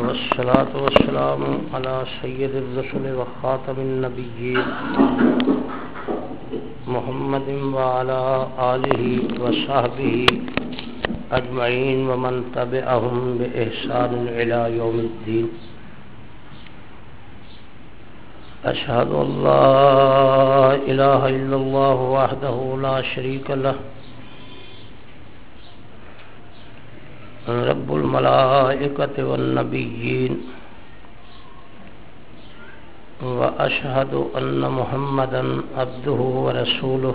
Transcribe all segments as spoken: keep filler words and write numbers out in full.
والصلاة والسلام على سيد الرسل وخاتم النبيين محمد وعلى آله وصحبه أجمعين ومن تبعهم بإحسان إلى يوم الدين. أشهد أن لا إله إلا الله وحده لا شريك له رب الملائكة والنبيين، وأشهد أن محمدا عبده ورسوله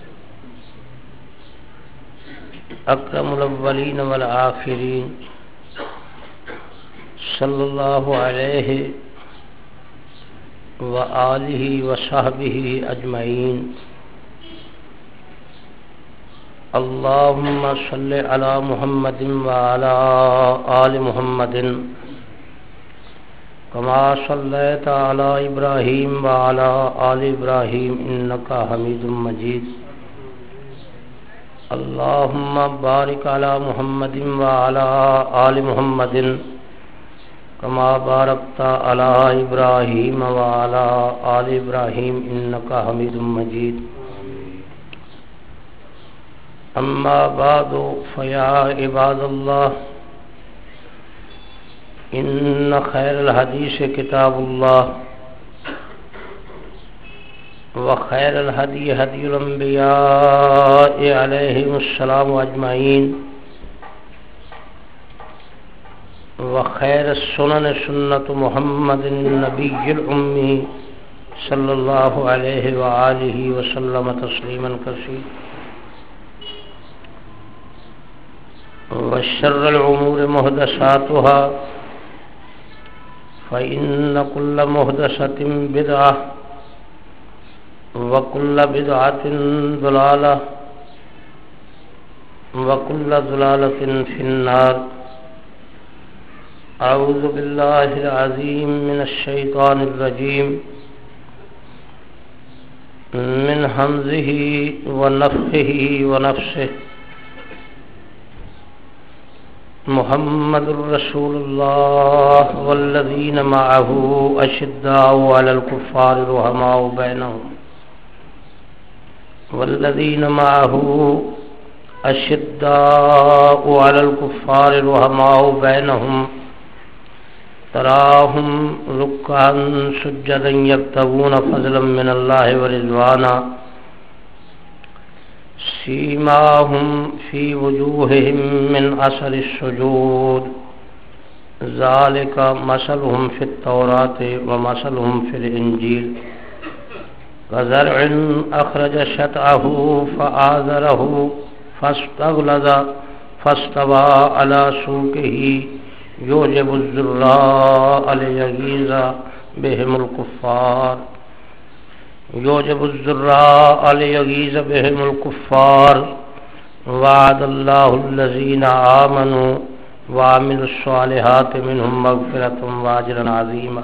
أكرم الأولين والآخرين صلى الله عليه وآله وصحبه أجمعين. اللهم صل على محمد وعلى آل محمد كما صليت على إبراهيم وعلى آل إبراهيم إنك حميد مجيد. اللهم بارك على محمد وعلى آل محمد كما باركت على إبراهيم وعلى آل إبراهيم إنك حميد مجيد. أما بعد فيا عباد الله، إن خير الحديث كتاب الله، وخير الهدي هدي الأنبياء عليهم السلام أجمعين، وخير السنن سنة محمد النبي الأمي صلى الله عليه وآله وسلم تسليما كثيرا. وشر الأمور محدثاتها، فإن كل محدثة بدعة، وكل بدعة ضلالة، وكل ضلالة في النار. أعوذ بالله العظيم من الشيطان الرجيم، من همزه ونفخه ونفسه. محمد رسول الله والذين معه أشداء على الكفار رحماء بينهم والذين معه أشداء على الكفار رحماء بينهم تراهم ركعا سجدا يبتغون فضلا من الله ورضوانا سيماهم في وجوههم من أثر السجود ذلك مثلهم في التوراة ومثلهم في الإنجيل كزرع أخرج شطأه فآزره فاستغلظ فاستوى على سوقه يعجب الزراء ليغيظ بهم الكفار يعجب الزراء ليغيظ بهم الكفار. وعد الله الذين آمنوا وعملوا الصالحات منهم مغفرة وأجرا عظيما.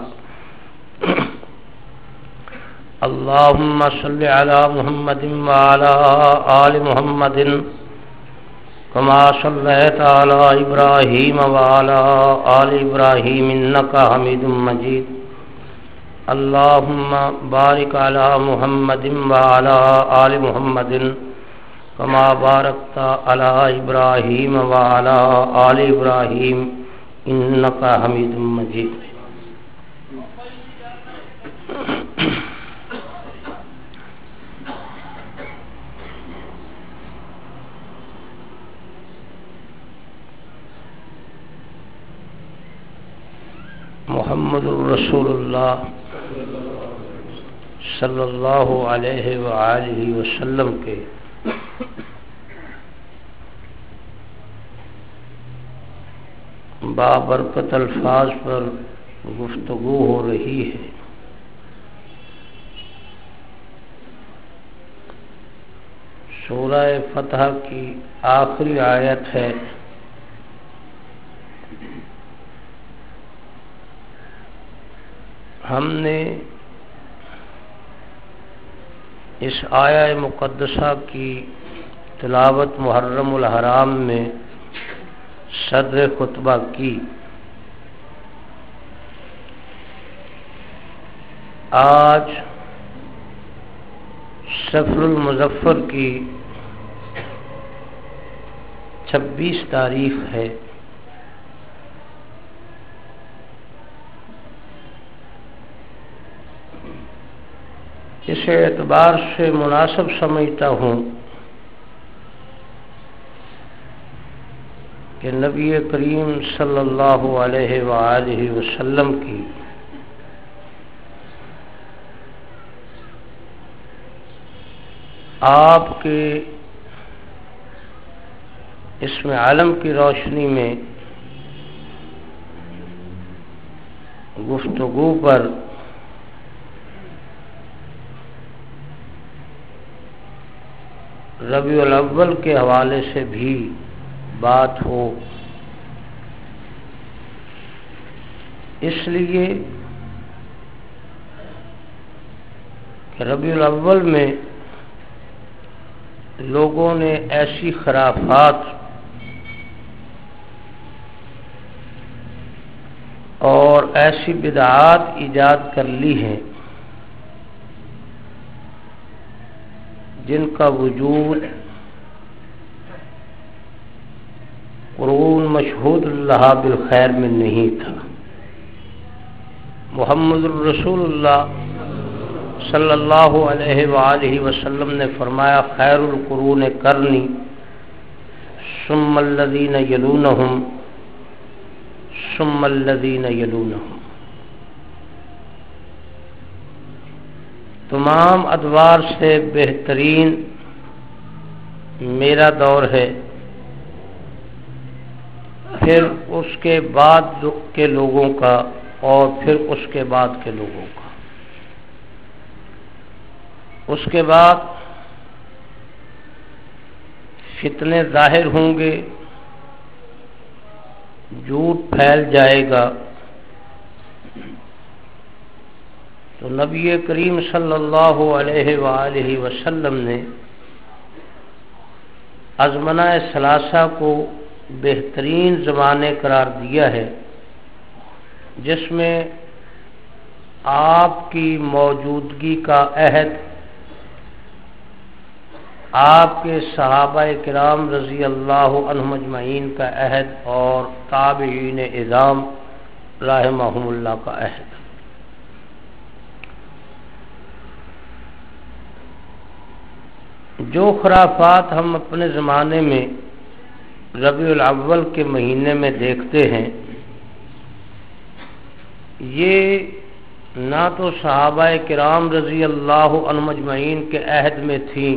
اللهم صل على محمد وعلى آل محمد كما صليت على إبراهيم وعلى آل إبراهيم إنك حميد مجيد. اللهم بارك على محمد وعلى آل محمد كما باركت على إبراهيم وعلى آل إبراهيم إنك حميد مجيد. محمد رسول اللہ صلی اللہ علیہ وآلہ وسلم کے بابرکت الفاظ پر گفتگو ہو رہی ہے. سورہ فتح کی آخری آیت ہے. ہم نے اس آیہ مقدسہ کی تلاوت محرم الحرام میں صدر خطبہ کی. آج صفر المظفر کی چھبیس تاریخ ہے۔ اس اعتبار سے مناسب سمجھتا ہوں کہ نبی کریم صلی اللہ علیہ وآلہ وسلم کی آپ کے اسم عالم کی روشنی میں گفتگو پر ربیع الاول کے حوالے سے بھی بات ہو، اس لیے کہ ربیع الاول میں لوگوں نے ایسی خرافات اور ایسی بدعات ایجاد کر لی ہیں جن کا وجود قرون مشہود اللہ بالخیر میں نہیں تھا۔ محمد الرسول اللہ صلی اللہ علیہ وآلہ وسلم نے فرمایا خیر القرون قرنی ثم الذین یلونہم ثم الذین یلونہم، تمام ادوار سے بہترین میرا دور ہے، پھر اس کے بعد کے لوگوں کا اور پھر اس کے بعد کے لوگوں کا۔ اس کے بعد فتنے ظاہر ہوں گے، جھوٹ پھیل جائے گا، تو نبی کریم صلی اللہ علیہ وآلہ وسلم نے ازمنہ ثلاثہ کو بہترین زمانے قرار دیا ہے، جس میں آپ کی موجودگی کا عہد آپ کے صحابہ کرام رضی اللہ عنہم اجمعین کا عہد اور تابعین اعظام رحمہم اللہ کا عہد۔ جو خرافات ہم اپنے زمانے میں ربیع الاول کے مہینے میں دیکھتے ہیں، یہ نہ تو صحابہ کرام رضی اللہ عنہم اجمعین کے عہد میں تھیں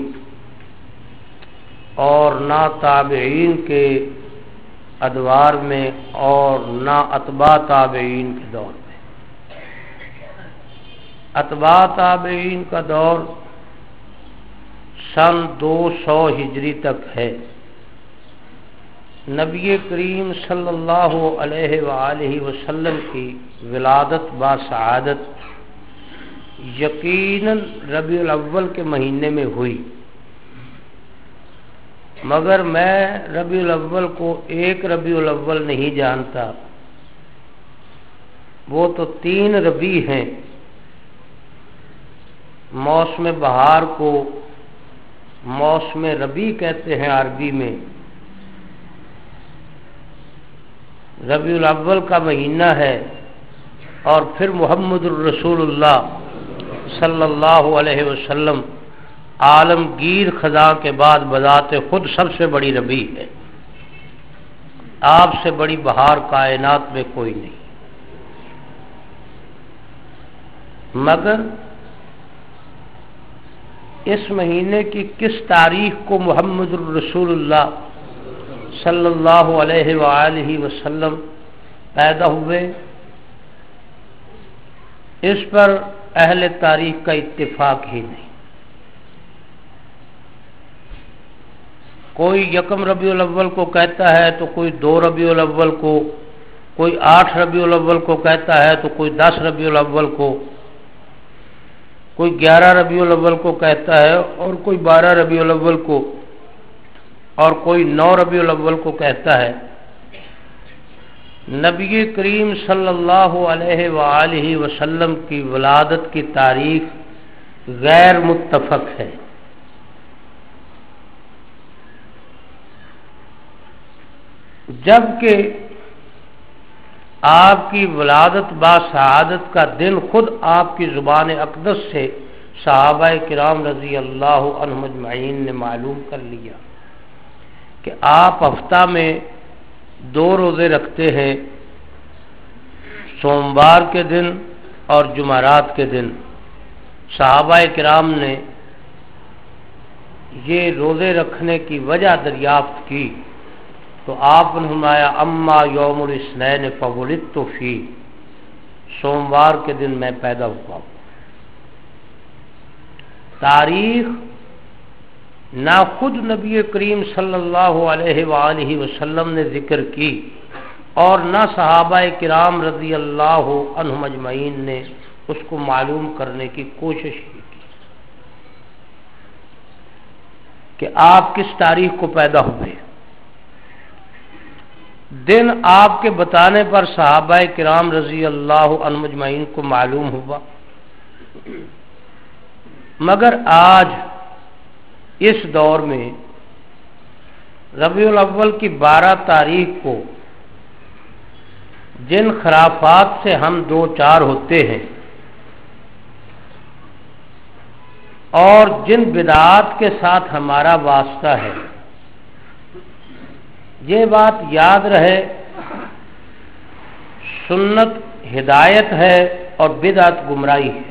اور نہ تابعین کے ادوار میں اور نہ اتباع تابعین کے دور میں۔ اتباع تابعین کا دور سن دو سو ہجری تک ہے۔ نبی کریم صلی اللہ علیہ وآلہ وسلم کی ولادت با سعادت یقیناً ربیع الاول کے مہینے میں ہوئی، مگر میں ربیع الاول کو ایک ربیع الاول نہیں جانتا، وہ تو تین ربیع ہیں۔ موسم بہار کو موسم ربیع کہتے ہیں عربی میں، ربیع الاول کا مہینہ ہے، اور پھر محمد الرسول اللہ صلی اللہ علیہ وسلم عالمگیر خدا کے بعد بذات خود سب سے بڑی ربیع ہے۔ آپ سے بڑی بہار کائنات میں کوئی نہیں، مگر اس مہینے کی کس تاریخ کو محمد الرسول اللہ صلی اللہ علیہ وآلہ وسلم پیدا ہوئے، اس پر اہل تاریخ کا اتفاق ہی نہیں۔ کوئی یکم ربیع الاول کو کہتا ہے تو کوئی دو ربیع الاول کو، کوئی آٹھ ربیع الاول کو کہتا ہے تو کوئی دس ربیع الاول کو، کوئی گیارہ ربیع الاول کو کہتا ہے اور کوئی بارہ ربیع الاول کو، اور کوئی نو ربیع الاول کو کہتا ہے۔ نبی کریم صلی اللہ علیہ وآلہ وسلم کی ولادت کی تاریخ غیر متفق ہے، جبکہ آپ کی ولادت با سعادت کا دن خود آپ کی زبان اقدس سے صحابہ کرام رضی اللہ عنہم اجمعین نے معلوم کر لیا کہ آپ ہفتہ میں دو روزے رکھتے ہیں، سوموار کے دن اور جمعرات کے دن۔ صحابہ کرام نے یہ روزے رکھنے کی وجہ دریافت کی تو آپ نے فرمایا اما یوم الاثنین فولدت فی، سوموار کے دن میں پیدا ہوا ہوں۔ تاریخ نہ خود نبی کریم صلی اللہ علیہ وآلہ وسلم نے ذکر کی اور نہ صحابہ کرام رضی اللہ عنہم اجمعین نے اس کو معلوم کرنے کی کوشش کی کہ آپ کس تاریخ کو پیدا ہوئے۔ دن آپ کے بتانے پر صحابہ کرام رضی اللہ عنہم اجمعین کو معلوم ہوا، مگر آج اس دور میں ربیع الاول کی بارہ تاریخ کو جن خرافات سے ہم دو چار ہوتے ہیں اور جن بدعات کے ساتھ ہمارا واسطہ ہے، یہ بات یاد رہے، سنت ہدایت ہے اور بدعت گمراہی ہے۔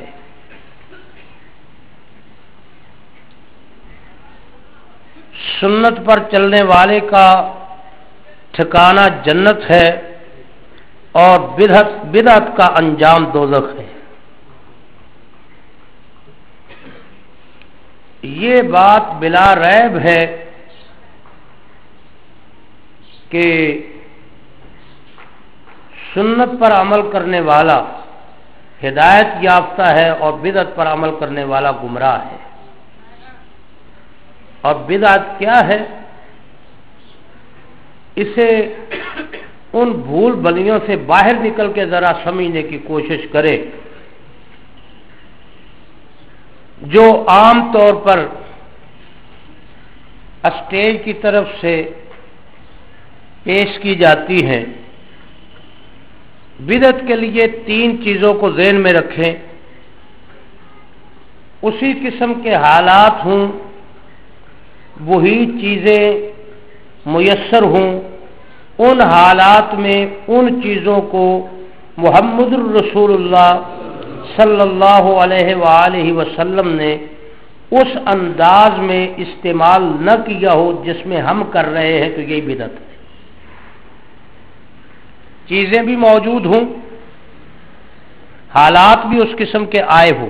سنت پر چلنے والے کا ٹھکانہ جنت ہے اور بدعت بدعت کا انجام دوزخ ہے۔ یہ بات بلا ریب ہے کہ سنت پر عمل کرنے والا ہدایت یافتہ ہے اور بدعت پر عمل کرنے والا گمراہ ہے۔ اور بدعت کیا ہے؟ اسے ان بھول بھلیوں سے باہر نکل کے ذرا سمجھنے کی کوشش کرے جو عام طور پر اسٹیج کی طرف سے پیش کی جاتی ہیں۔ بدعت کے لیے تین چیزوں کو ذہن میں رکھیں، اسی قسم کے حالات ہوں، وہی چیزیں میسر ہوں، ان حالات میں ان چیزوں کو محمد الرسول اللہ صلی اللہ علیہ وآلہ وسلم نے اس انداز میں استعمال نہ کیا ہو جس میں ہم کر رہے ہیں، تو یہی بدعت ہے۔ چیزیں بھی موجود ہوں، حالات بھی اس قسم کے آئے ہوں۔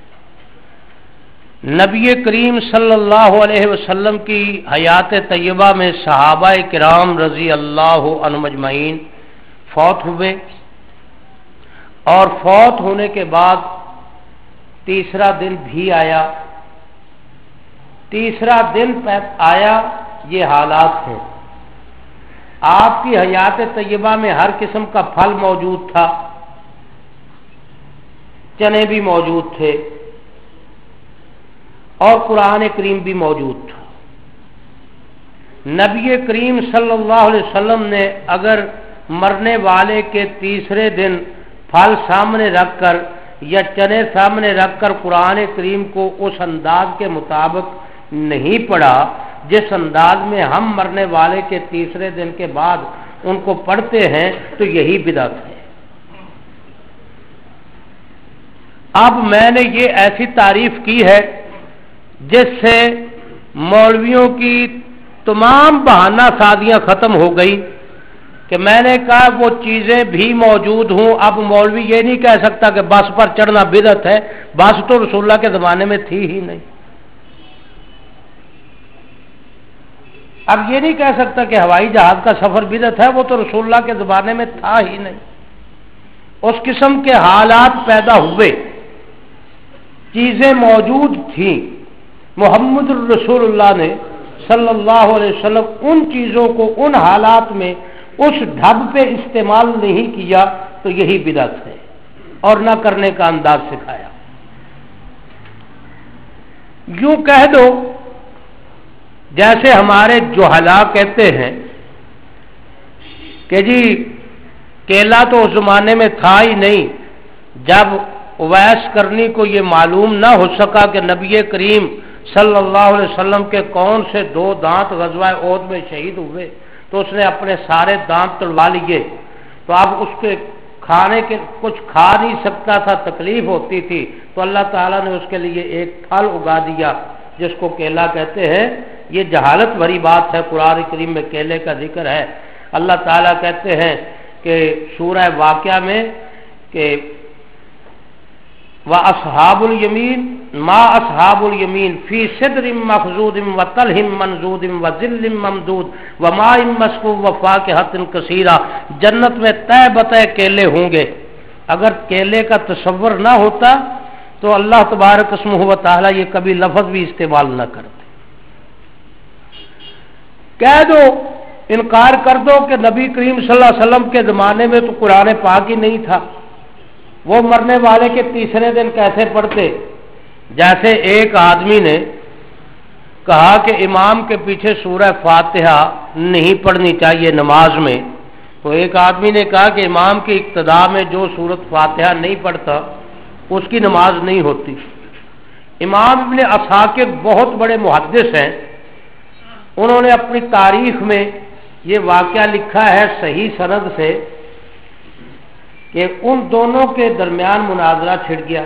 نبی کریم صلی اللہ علیہ وسلم کی حیات طیبہ میں صحابہ کرام رضی اللہ عنہم اجمعین فوت ہوئے، اور فوت ہونے کے بعد تیسرا دن بھی آیا۔ تیسرا دن آیا، یہ حالات ہیں۔ آپ کی حیات طیبہ میں ہر قسم کا پھل موجود تھا، چنے بھی موجود تھے اور قرآن کریم بھی موجود تھا۔ نبی کریم صلی اللہ علیہ وسلم نے اگر مرنے والے کے تیسرے دن پھل سامنے رکھ کر یا چنے سامنے رکھ کر قرآن کریم کو اس انداز کے مطابق نہیں پڑھا جس انداز میں ہم مرنے والے کے تیسرے دن کے بعد ان کو پڑھتے ہیں، تو یہی بدعت ہے۔ اب میں نے یہ ایسی تعریف کی ہے جس سے مولویوں کی تمام بہانہ سازیاں ختم ہو گئی کہ میں نے کہا وہ چیزیں بھی موجود ہوں۔ اب مولوی یہ نہیں کہہ سکتا کہ بس پر چڑھنا بدعت ہے، بس تو رسول اللہ کے زمانے میں تھی ہی نہیں۔ اب یہ نہیں کہہ سکتا کہ ہوائی جہاز کا سفر بدعت ہے، وہ تو رسول اللہ کے زمانے میں تھا ہی نہیں۔ اس قسم کے حالات پیدا ہوئے، چیزیں موجود تھیں، محمد الرسول اللہ نے صلی اللہ علیہ وسلم ان چیزوں کو ان حالات میں اس ڈھب پہ استعمال نہیں کیا تو یہی بدعت ہے، اور نہ کرنے کا انداز سکھایا۔ یوں کہہ دو جیسے ہمارے جہلا کہتے ہیں کہ جی کیلا تو اس زمانے میں تھا ہی نہیں، جب اویس کرنی کو یہ معلوم نہ ہو سکا کہ نبی کریم صلی اللہ علیہ وسلم کے کون سے دو دانت غزوہ احد میں شہید ہوئے تو اس نے اپنے سارے دانت تڑوا لیے، تو اب اس کے کھانے کے کچھ کھا نہیں سکتا تھا، تکلیف ہوتی تھی، تو اللہ تعالیٰ نے اس کے لیے ایک پھل اگا دیا جس کو کیلا کہتے ہیں۔ یہ جہالت بھری بات ہے، قرآن کریم میں کیلے کا ذکر ہے۔ اللہ تعالیٰ کہتے ہیں کہ سورہ واقعہ میں کہ وَأَصْحَابُ الْيَمِينِ مَا أَصْحَابُ الْيَمِينِ فِي سِدْرٍ مَّخْضُودٍ وَطَلْحٍ مَّنضُودٍ وَظِلٍّ مَّمْدُودٍ وَمَاءٍ مَّسْكُوبٍ وَفَاكِهَةٍ كَثِيرَةٍ۔ جنت میں تہ بتہ کیلے ہوں گے۔ اگر کیلے کا تصور نہ ہوتا تو اللہ تبارک اسمہ و تعالیٰ یہ کبھی لفظ بھی استعمال نہ کرتے۔ کہہ دو، انکار کر دو کہ نبی کریم صلی اللہ علیہ وسلم کے زمانے میں تو قرآن پاک ہی نہیں تھا، وہ مرنے والے کے تیسرے دن کیسے پڑھتے؟ جیسے ایک آدمی نے کہا کہ امام کے پیچھے سورہ فاتحہ نہیں پڑھنی چاہیے نماز میں، تو ایک آدمی نے کہا کہ امام کی ابتدا میں جو سورۃ فاتحہ نہیں پڑھتا اس کی نماز نہیں ہوتی۔ امام ابن عساکر بہت بڑے محدث ہیں، انہوں نے اپنی تاریخ میں یہ واقعہ لکھا ہے صحیح سند سے کہ ان دونوں کے درمیان مناظرہ چھڑ گیا۔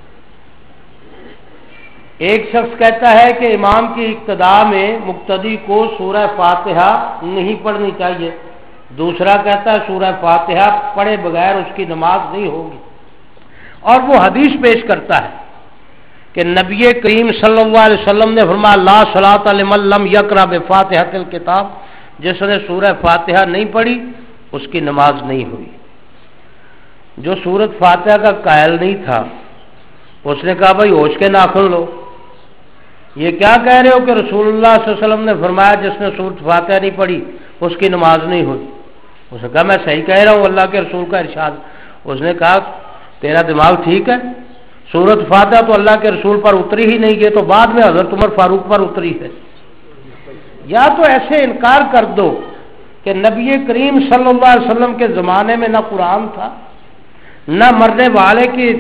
ایک شخص کہتا ہے کہ امام کی ابتدا میں مقتدی کو سورہ فاتحہ نہیں پڑھنی چاہیے، دوسرا کہتا ہے سورہ فاتحہ پڑھے بغیر اس کی نماز نہیں ہوگی، اور وہ حدیث پیش کرتا ہے کہ نبی کریم صلی اللہ علیہ وسلم نے فرمایا لا صلاۃ لمن لم یقرأ بفاتحۃ الکتاب، جس نے سورہ فاتحہ نہیں پڑھی اس کی نماز نہیں ہوئی۔ جو سورۃ فاتحہ کا قائل نہیں تھا اس نے کہا بھائی ہوش کے ناخن لو، یہ کیا کہہ رہے ہو کہ رسول اللہ صلی اللہ علیہ وسلم نے فرمایا جس نے سورۃ فاتحہ نہیں پڑھی اس کی نماز نہیں ہوئی؟ اس نے کہا میں صحیح کہہ رہا ہوں، اللہ کے رسول کا ارشاد۔ اس نے کہا تیرا دماغ ٹھیک ہے؟ سورۃ فاتحہ تو اللہ کے رسول پر اتری ہی نہیں، یہ تو بعد میں حضرت عمر فاروق پر اتری ہے۔ یا تو ایسے انکار کر دو کہ نبی کریم صلی اللہ علیہ وسلم کے زمانے میں نہ قرآن تھا، نہ مرنے والے کی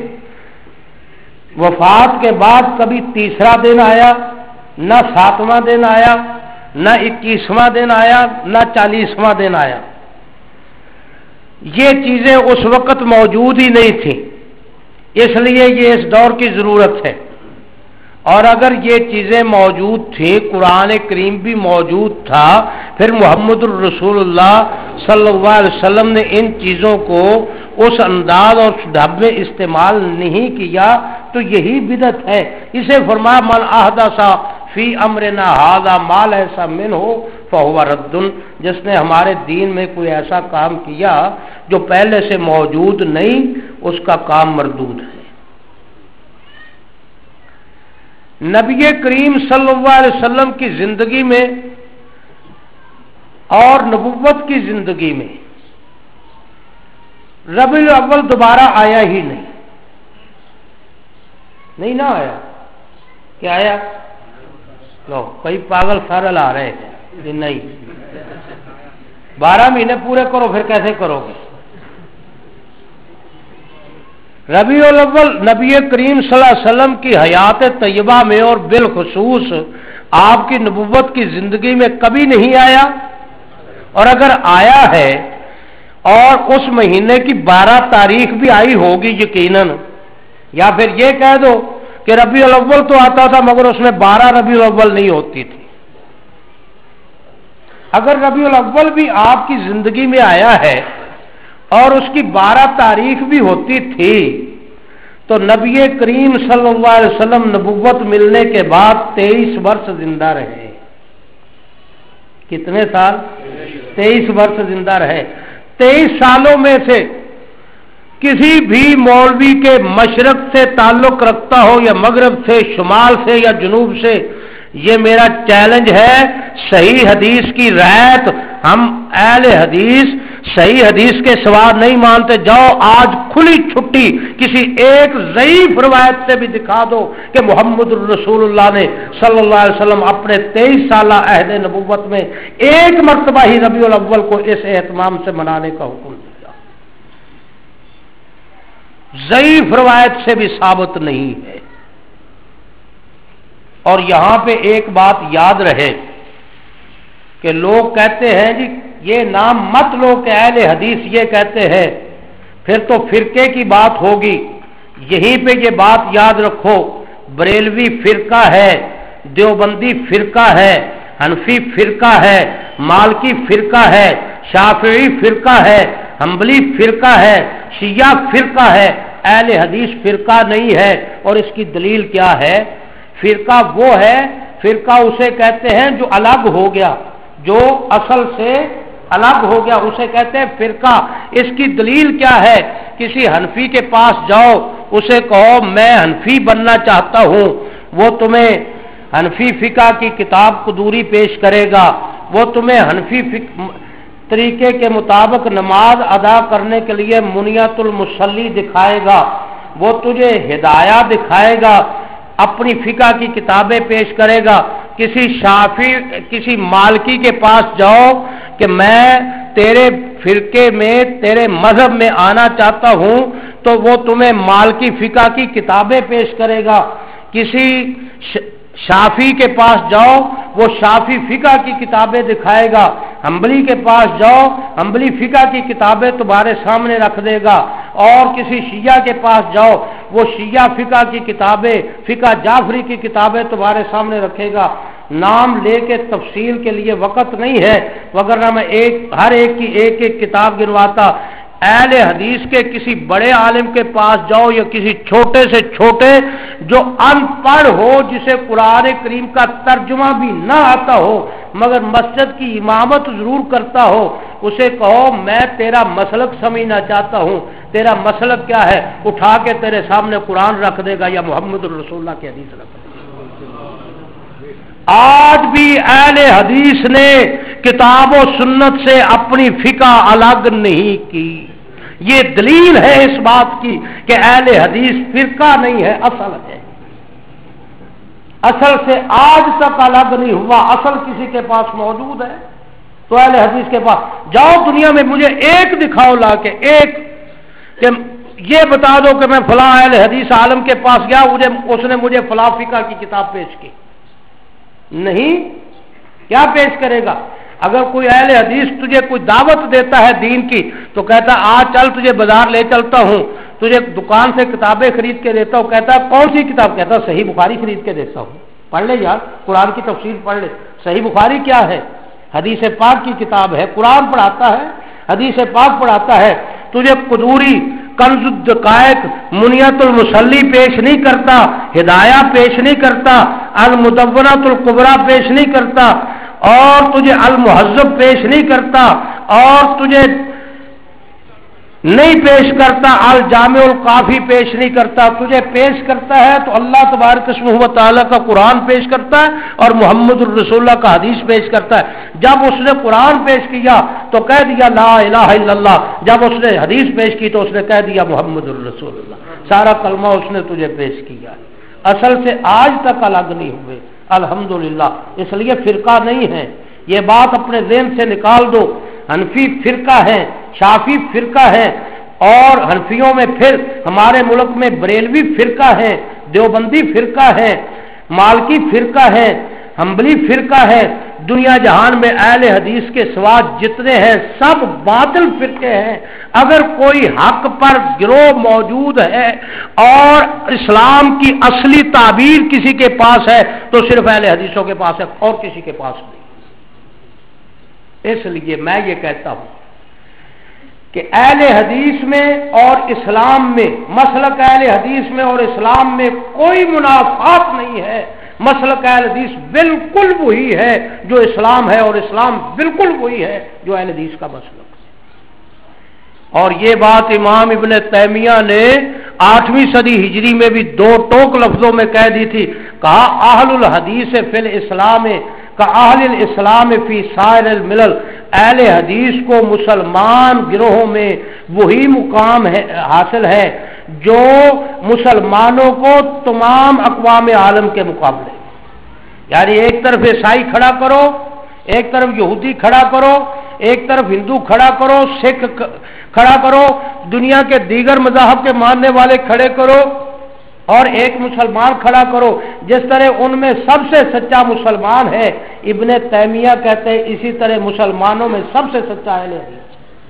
وفات کے بعد کبھی تیسرا دن آیا، نہ ساتواں دن آیا، نہ اکیسواں دن آیا، نہ چالیسواں دن آیا۔ یہ چیزیں اس وقت موجود ہی نہیں تھیں، اس لیے یہ اس دور کی ضرورت ہے۔ اور اگر یہ چیزیں موجود تھیں، قرآن کریم بھی موجود تھا، پھر محمد الرسول اللہ صلی اللہ علیہ وسلم نے ان چیزوں کو اس انداز اور ڈھب میں استعمال نہیں کیا تو یہی بدعت ہے۔ اسے فرمایا من احدث فی امرنا ھذا ما لیس منہ فہو رد، جس نے ہمارے دین میں کوئی ایسا کام کیا جو پہلے سے موجود نہیں، اس کا کام مردود ہے۔ نبی کریم صلی اللہ علیہ وسلم کی زندگی میں اور نبوت کی زندگی میں ربیع الاول دوبارہ آیا ہی نہیں، نہیں نہ آیا۔ کیا آیا؟ لو کئی پاگل سارے لا رہے ہیں کہ نہیں، بارہ مہینے پورے کرو پھر کیسے کرو گے؟ ربیع الاول نبی کریم صلی اللہ علیہ وسلم کی حیات طیبہ میں اور بالخصوص آپ کی نبوت کی زندگی میں کبھی نہیں آیا، اور اگر آیا ہے اور اس مہینے کی بارہ تاریخ بھی آئی ہوگی یقیناً، یا پھر یہ کہہ دو کہ ربیع الاول تو آتا تھا مگر اس میں بارہ ربیع الاول نہیں ہوتی تھی۔ اگر ربیع الاول بھی آپ کی زندگی میں آیا ہے اور اس کی بارہ تاریخ بھی ہوتی تھی تو نبی کریم صلی اللہ علیہ وسلم نبوت ملنے کے بعد تیئیس برس زندہ رہے۔ کتنے سال؟ تیئیس برس زندہ رہے۔ تیئیس سالوں میں سے کسی بھی مولوی کے مشرق سے تعلق رکھتا ہو یا مغرب سے، شمال سے یا جنوب سے، یہ میرا چیلنج ہے، صحیح حدیث کی روایت ہم اہل حدیث صحیح حدیث کے سوا نہیں مانتے، جاؤ آج کھلی چھٹی کسی ایک ضعیف روایت سے بھی دکھا دو کہ محمد الرسول اللہ نے صلی اللہ علیہ وسلم اپنے تیئیس سالہ عہد نبوت میں ایک مرتبہ ہی ربیع الاول کو اس اہتمام سے منانے کا حکم دیا۔ ضعیف روایت سے بھی ثابت نہیں ہے۔ اور یہاں پہ ایک بات یاد رہے کہ لوگ کہتے ہیں جی یہ نام مت لو کہ اہل حدیث یہ کہتے ہیں، پھر تو فرقے کی بات ہوگی۔ یہیں پہ یہ بات یاد رکھو، بریلوی فرقہ ہے، دیوبندی فرقہ ہے، حنفی فرقہ ہے، مالکی فرقہ ہے، شافعی فرقہ ہے، حنبلی فرقہ ہے، شیعہ فرقہ ہے، اہل حدیث فرقہ نہیں ہے۔ اور اس کی دلیل کیا ہے؟ فرقہ وہ ہے، فرقہ اسے کہتے ہیں جو الگ ہو گیا، جو اصل سے الگ ہو گیا، اسے کہتے ہیں فرقہ۔ اس کی دلیل کیا ہے؟ کسی حنفی کے پاس جاؤ، اسے کہو میں حنفی بننا چاہتا ہوں، وہ تمہیں حنفی فقہ کی کتاب قدوری پیش کرے گا، وہ تمہیں حنفی طریقے کے مطابق نماز ادا کرنے کے لیے منیت المصلی دکھائے گا، وہ تجھے ہدایہ دکھائے گا، اپنی فقہ کی کتابیں پیش کرے گا۔ کسی شافعی کسی مالکی کے پاس جاؤ کہ میں تیرے فرقے میں تیرے مذہب میں آنا چاہتا ہوں، تو وہ تمہیں مالکی فقہ کی کتابیں پیش کرے گا۔ کسی شافعی کے پاس جاؤ، وہ شافعی فقہ کی کتابیں دکھائے گا۔ حنبلی کے پاس جاؤ، حنبلی فقہ کی کتابیں تمہارے سامنے رکھ دے گا۔ اور کسی شیعہ کے پاس جاؤ، وہ شیعہ فقہ کی کتابیں، فقہ جعفری کی کتابیں تمہارے سامنے رکھے گا۔ نام لے کے تفصیل کے لیے وقت نہیں ہے، وگرنہ میں ایک ہر ایک کی ایک ایک کتاب گنواتا۔ اہل حدیث کے کسی بڑے عالم کے پاس جاؤ یا کسی چھوٹے سے چھوٹے جو ان پڑھ ہو، جسے قرآن کریم کا ترجمہ بھی نہ آتا ہو مگر مسجد کی امامت ضرور کرتا ہو، اسے کہو میں تیرا مسلک سمجھنا چاہتا ہوں، تیرا مسلک کیا ہے؟ اٹھا کے تیرے سامنے قرآن رکھ دے گا یا محمد الرسول اللہ کی حدیث رکھ دے گا۔ آج بھی اہل حدیث نے کتاب و سنت سے اپنی فقہ الگ نہیں کی۔ یہ دلیل ہے اس بات کی کہ اہل حدیث فرقہ نہیں ہے، اصل ہے، اصل سے آج تک الگ نہیں ہوا۔ اصل کسی کے پاس موجود ہے تو اہل حدیث کے پاس جاؤ، دنیا میں مجھے ایک دکھاؤ لا کے، ایک کہ یہ بتا دو کہ میں فلاں اہل حدیث عالم کے پاس گیا، مجھے اس نے مجھے فلاں فقہ کی کتاب پیش کی۔ نہیں، کیا پیش کرے گا؟ اگر کوئی اہل حدیث تجھے کوئی دعوت دیتا ہے دین کی تو کہتا ہے آج چل تجھے بازار لے چلتا ہوں، تجھے دکان سے کتابیں خرید کے دیتا ہوں، کہتا ہے کون سی کتاب؟ کہتا ہے صحیح بخاری خرید کے دیتا ہوں، پڑھ لے یار، قرآن کی تفسیر پڑھ لے۔ صحیح بخاری کیا ہے؟ حدیث پاک کی کتاب ہے، قرآن پڑھاتا ہے، حدیث پاک پڑھاتا ہے۔ تجھے قدوری، کنز الدقائق، منیت المصلی پیش نہیں کرتا، ہدایہ پیش نہیں کرتا، المدونۃ الکبریٰ پیش نہیں کرتا، اور تجھے المہذب پیش نہیں کرتا، اور تجھے نہیں پیش کرتا الجامع الکافی پیش نہیں کرتا، تجھے پیش کرتا ہے تو اللہ تبارک و تعالیٰ کا قرآن پیش کرتا ہے اور محمد الرسول اللہ کا حدیث پیش کرتا ہے۔ جب اس نے قرآن پیش کیا تو کہہ دیا لا الہ الا اللہ، جب اس نے حدیث پیش کی تو اس نے کہہ دیا محمد الرسول اللہ، سارا کلمہ اس نے تجھے پیش کیا۔ اصل سے آج تک الگ نہیں ہوئے الحمدللہ، اس لیے فرقہ نہیں ہے، یہ بات اپنے ذہن سے نکال دو۔ حنفی فرقہ ہے، شافی فرقہ ہے، اور حنفیوں میں پھر ہمارے ملک میں بریلوی فرقہ ہے، دیوبندی فرقہ ہے، مالکی فرقہ ہے، حنبلی فرقہ ہے۔ دنیا جہان میں اہل حدیث کے سوا جتنے ہیں سب باطل فرقے ہیں۔ اگر کوئی حق پر گروہ موجود ہے اور اسلام کی اصلی تعبیر کسی کے پاس ہے تو صرف اہل حدیثوں کے پاس ہے، اور کسی کے پاس نہیں۔ اس لیے میں یہ کہتا ہوں کہ اہل حدیث میں اور اسلام میں، مسلک اہل حدیث میں اور اسلام میں کوئی منافات نہیں ہے۔ مسلک اہل حدیث بالکل وہی ہے جو اسلام ہے، اور اسلام بالکل وہی ہے جو اہل حدیث کا مسلک ہے۔ اور یہ بات امام ابن تیمیہ نے آٹھویں صدی ہجری میں بھی دو ٹوک لفظوں میں کہہ دی تھی، کہا اہل الحدیث فی الاسلام کا اہل الاسلام فی سائر الملل، اہل حدیث کو مسلمان گروہوں میں وہی مقام ہے حاصل ہے جو مسلمانوں کو تمام اقوام عالم کے مقابلے، یعنی ایک طرف عیسائی کھڑا کرو، ایک طرف یہودی کھڑا کرو، ایک طرف ہندو کھڑا کرو، سکھ کھڑا کرو، دنیا کے دیگر مذاہب کے ماننے والے کھڑے کرو، اور ایک مسلمان کھڑا کرو، جس طرح ان میں سب سے سچا مسلمان ہے ابن تیمیہ کہتے ہیں، اسی طرح مسلمانوں میں سب سے سچا اہل حدیث۔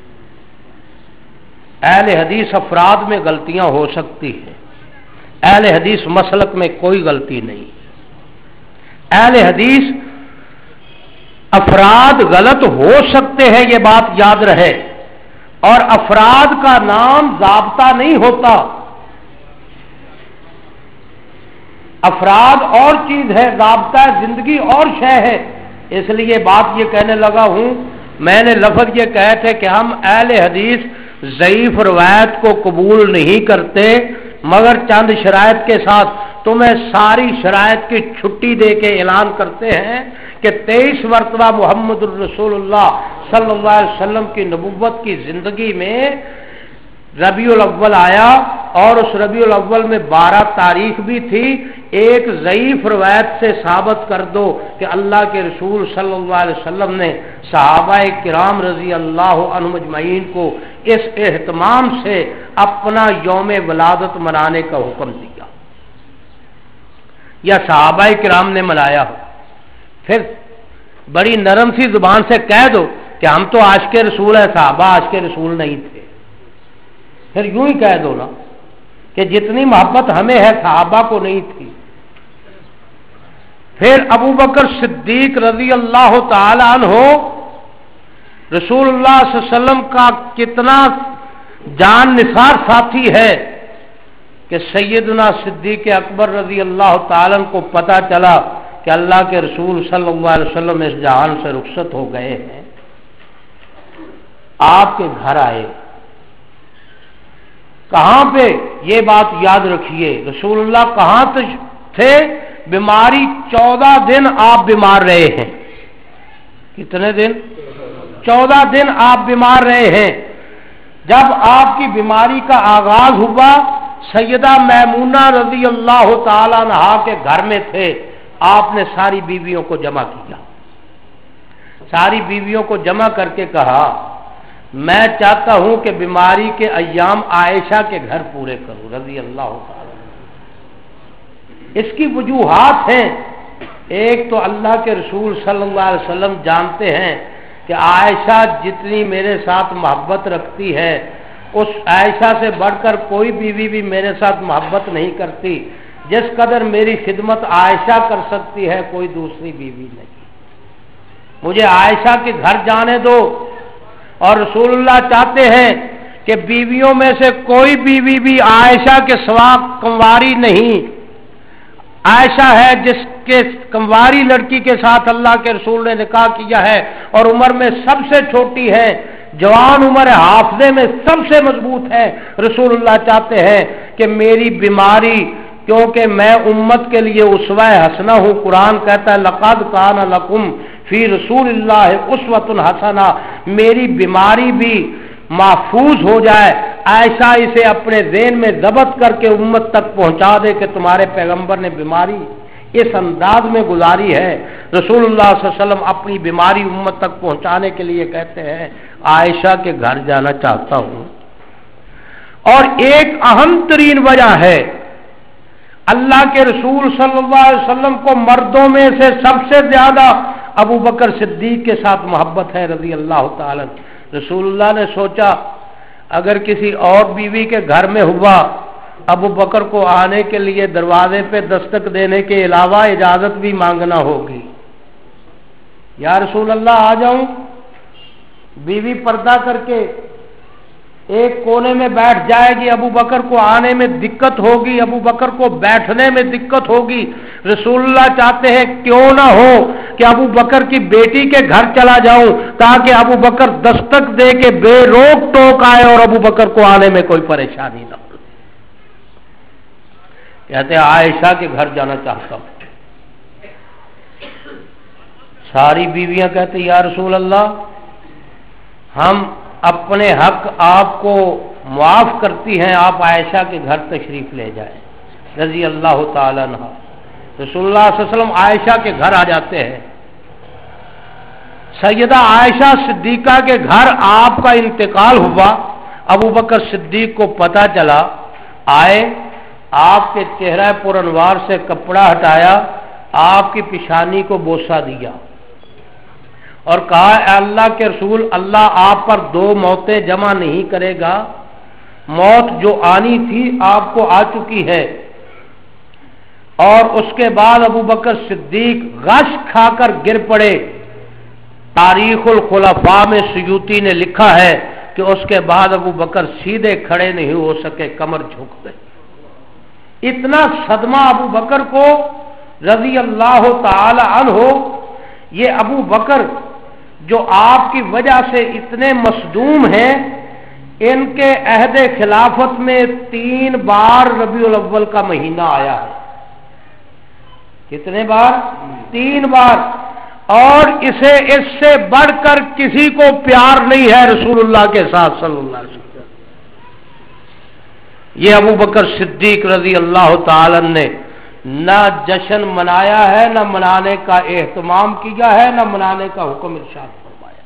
اہل حدیث افراد میں غلطیاں ہو سکتی ہیں، اہل حدیث مسلک میں کوئی غلطی نہیں۔ اہل حدیث افراد غلط ہو سکتے ہیں، یہ بات یاد رہے، اور افراد کا نام ضابطہ نہیں ہوتا۔ افراد اور چیز ہے، ضابطہ زندگی اور شے ہے۔ اس لیے بات یہ کہنے لگا ہوں، میں نے لفظ یہ کہے تھے کہ ہم اہل حدیث ضعیف روایت کو قبول نہیں کرتے، مگر چند شرائط کے ساتھ تمہیں ساری شرائط کی چھٹی دے کے اعلان کرتے ہیں کہ تیئیس مرتبہ محمد الرسول اللہ صلی اللہ علیہ وسلم کی نبوت کی زندگی میں ربیع الاول آیا، اور اس ربیع الاول میں بارہ تاریخ بھی تھی۔ ایک ضعیف روایت سے ثابت کر دو کہ اللہ کے رسول صلی اللہ علیہ وسلم نے صحابہ کرام رضی اللہ عنہم اجمعین کو اس اہتمام سے اپنا یوم ولادت منانے کا حکم دیا، یا صحابہ کرام نے منایا ہو۔ پھر بڑی نرم سی زبان سے کہہ دو کہ ہم تو عاشق رسول ہیں، صحابہ عاشق رسول نہیں تھے، پھر یوں ہی کہہ دو نا کہ جتنی محبت ہمیں ہے صحابہ کو نہیں تھی۔ پھر ابو بکر صدیق رضی اللہ تعالی عنہ رسول اللہ صلی اللہ علیہ وسلم کا کتنا جان نثار ساتھی ہے کہ سیدنا صدیق اکبر رضی اللہ تعالی عنہ کو پتہ چلا کہ اللہ کے رسول صلی اللہ علیہ وسلم اس جہان سے رخصت ہو گئے ہیں، آپ کے گھر آئے۔ کہاں پہ؟ یہ بات یاد رکھیے، رسول اللہ کہاں تھے؟ بیماری چودہ دن آپ بیمار رہے ہیں۔ کتنے دن؟ چودہ دن آپ بیمار رہے ہیں۔ جب آپ کی بیماری کا آغاز ہوا، سیدہ میمونہ رضی اللہ تعالی عنہا کے گھر میں تھے، آپ نے ساری بیویوں کو جمع کیا، ساری بیویوں کو جمع کر کے کہا میں چاہتا ہوں کہ بیماری کے ایام عائشہ کے گھر پورے کروں رضی اللہ تعالی۔ اس کی وجوہات ہیں، ایک تو اللہ کے رسول صلی اللہ علیہ وسلم جانتے ہیں کہ عائشہ جتنی میرے ساتھ محبت رکھتی ہے، اس عائشہ سے بڑھ کر کوئی بیوی بھی میرے ساتھ محبت نہیں کرتی، جس قدر میری خدمت عائشہ کر سکتی ہے کوئی دوسری بیوی نہیں۔ مجھے عائشہ کے گھر جانے دو، اور رسول اللہ چاہتے ہیں کہ بیویوں میں سے کوئی بیوی بھی عائشہ کے سوا کنواری نہیں۔ عائشہ ہے جس کے کنواری لڑکی کے ساتھ اللہ کے رسول نے نکاح کیا ہے، اور عمر میں سب سے چھوٹی ہے، جوان عمر ہے، حافظے میں سب سے مضبوط ہے۔ رسول اللہ چاہتے ہیں کہ میری بیماری، کیونکہ میں امت کے لیے اسوہ حسنہ ہوں، قرآن کہتا ہے لقد کان لکم فی رسول اللہ اسوۃ حسنہ، میری بیماری بھی محفوظ ہو جائے، عائشہ اسے اپنے ذہن میں ضبط کر کے امت تک پہنچا دے کہ تمہارے پیغمبر نے بیماری اس انداز میں گزاری ہے۔ رسول اللہ صلی اللہ علیہ وسلم اپنی بیماری امت تک پہنچانے کے لیے کہتے ہیں عائشہ کے گھر جانا چاہتا ہوں۔ اور ایک اہم ترین وجہ ہے، اللہ کے رسول صلی اللہ علیہ وسلم کو مردوں میں سے سب سے زیادہ ابو بکر صدیق کے ساتھ محبت ہے رضی اللہ تعالی۔ رسول اللہ نے سوچا اگر کسی اور بیوی کے گھر میں ہوا، ابو بکر کو آنے کے لیے دروازے پہ دستک دینے کے علاوہ اجازت بھی مانگنا ہوگی۔ یا رسول اللہ آ جاؤں؟ بیوی پردہ کر کے ایک کونے میں بیٹھ جائے گی، ابو بکر کو آنے میں دقت ہوگی، ابو بکر کو بیٹھنے میں دقت ہوگی۔ رسول اللہ چاہتے ہیں کیوں نہ ہو کہ ابو بکر کی بیٹی کے گھر چلا جاؤں تاکہ ابو بکر دستک دے کے بے روک ٹوک آئے اور ابو بکر کو آنے میں کوئی پریشانی نہ ہو۔ کہتے ہیں عائشہ کے گھر جانا چاہتا ہوں۔ ساری بیویاں کہتے یا رسول اللہ ہم اپنے حق آپ کو معاف کرتی ہیں، آپ عائشہ کے گھر تشریف لے جائیں رضی اللہ تعالیٰ عنہ۔ رسول اللہ صلی اللہ علیہ وسلم عائشہ کے گھر آ جاتے ہیں۔ سیدہ عائشہ صدیقہ کے گھر آپ کا انتقال ہوا، ابو بکر صدیق کو پتہ چلا، آئے، آپ کے چہرہ پر انوار سے کپڑا ہٹایا، آپ کی پیشانی کو بوسہ دیا اور کہا اے اللہ کے رسول، اللہ آپ پر دو موتیں جمع نہیں کرے گا، موت جو آنی تھی آپ کو آ چکی ہے۔ اور اس کے بعد ابو بکر صدیق غش کھا کر گر پڑے۔ تاریخ الخلفاء میں سیوطی نے لکھا ہے کہ اس کے بعد ابو بکر سیدھے کھڑے نہیں ہو سکے، کمر جھک گئے۔ اتنا صدمہ ابو بکر کو رضی اللہ تعالی عنہ، یہ ابو بکر جو آپ کی وجہ سے اتنے مصدوم ہیں، ان کے عہد خلافت میں تین بار ربیع الاول کا مہینہ آیا ہے۔ کتنے بار؟ تین بار۔ اور اسے اس سے بڑھ کر کسی کو پیار نہیں ہے رسول اللہ کے ساتھ صلی اللہ علیہ وسلم۔ یہ ابو بکر صدیق رضی اللہ تعالی نے نہ جشن منایا ہے، نہ منانے کا اہتمام کیا ہے، نہ منانے کا حکم ارشاد فرمایا۔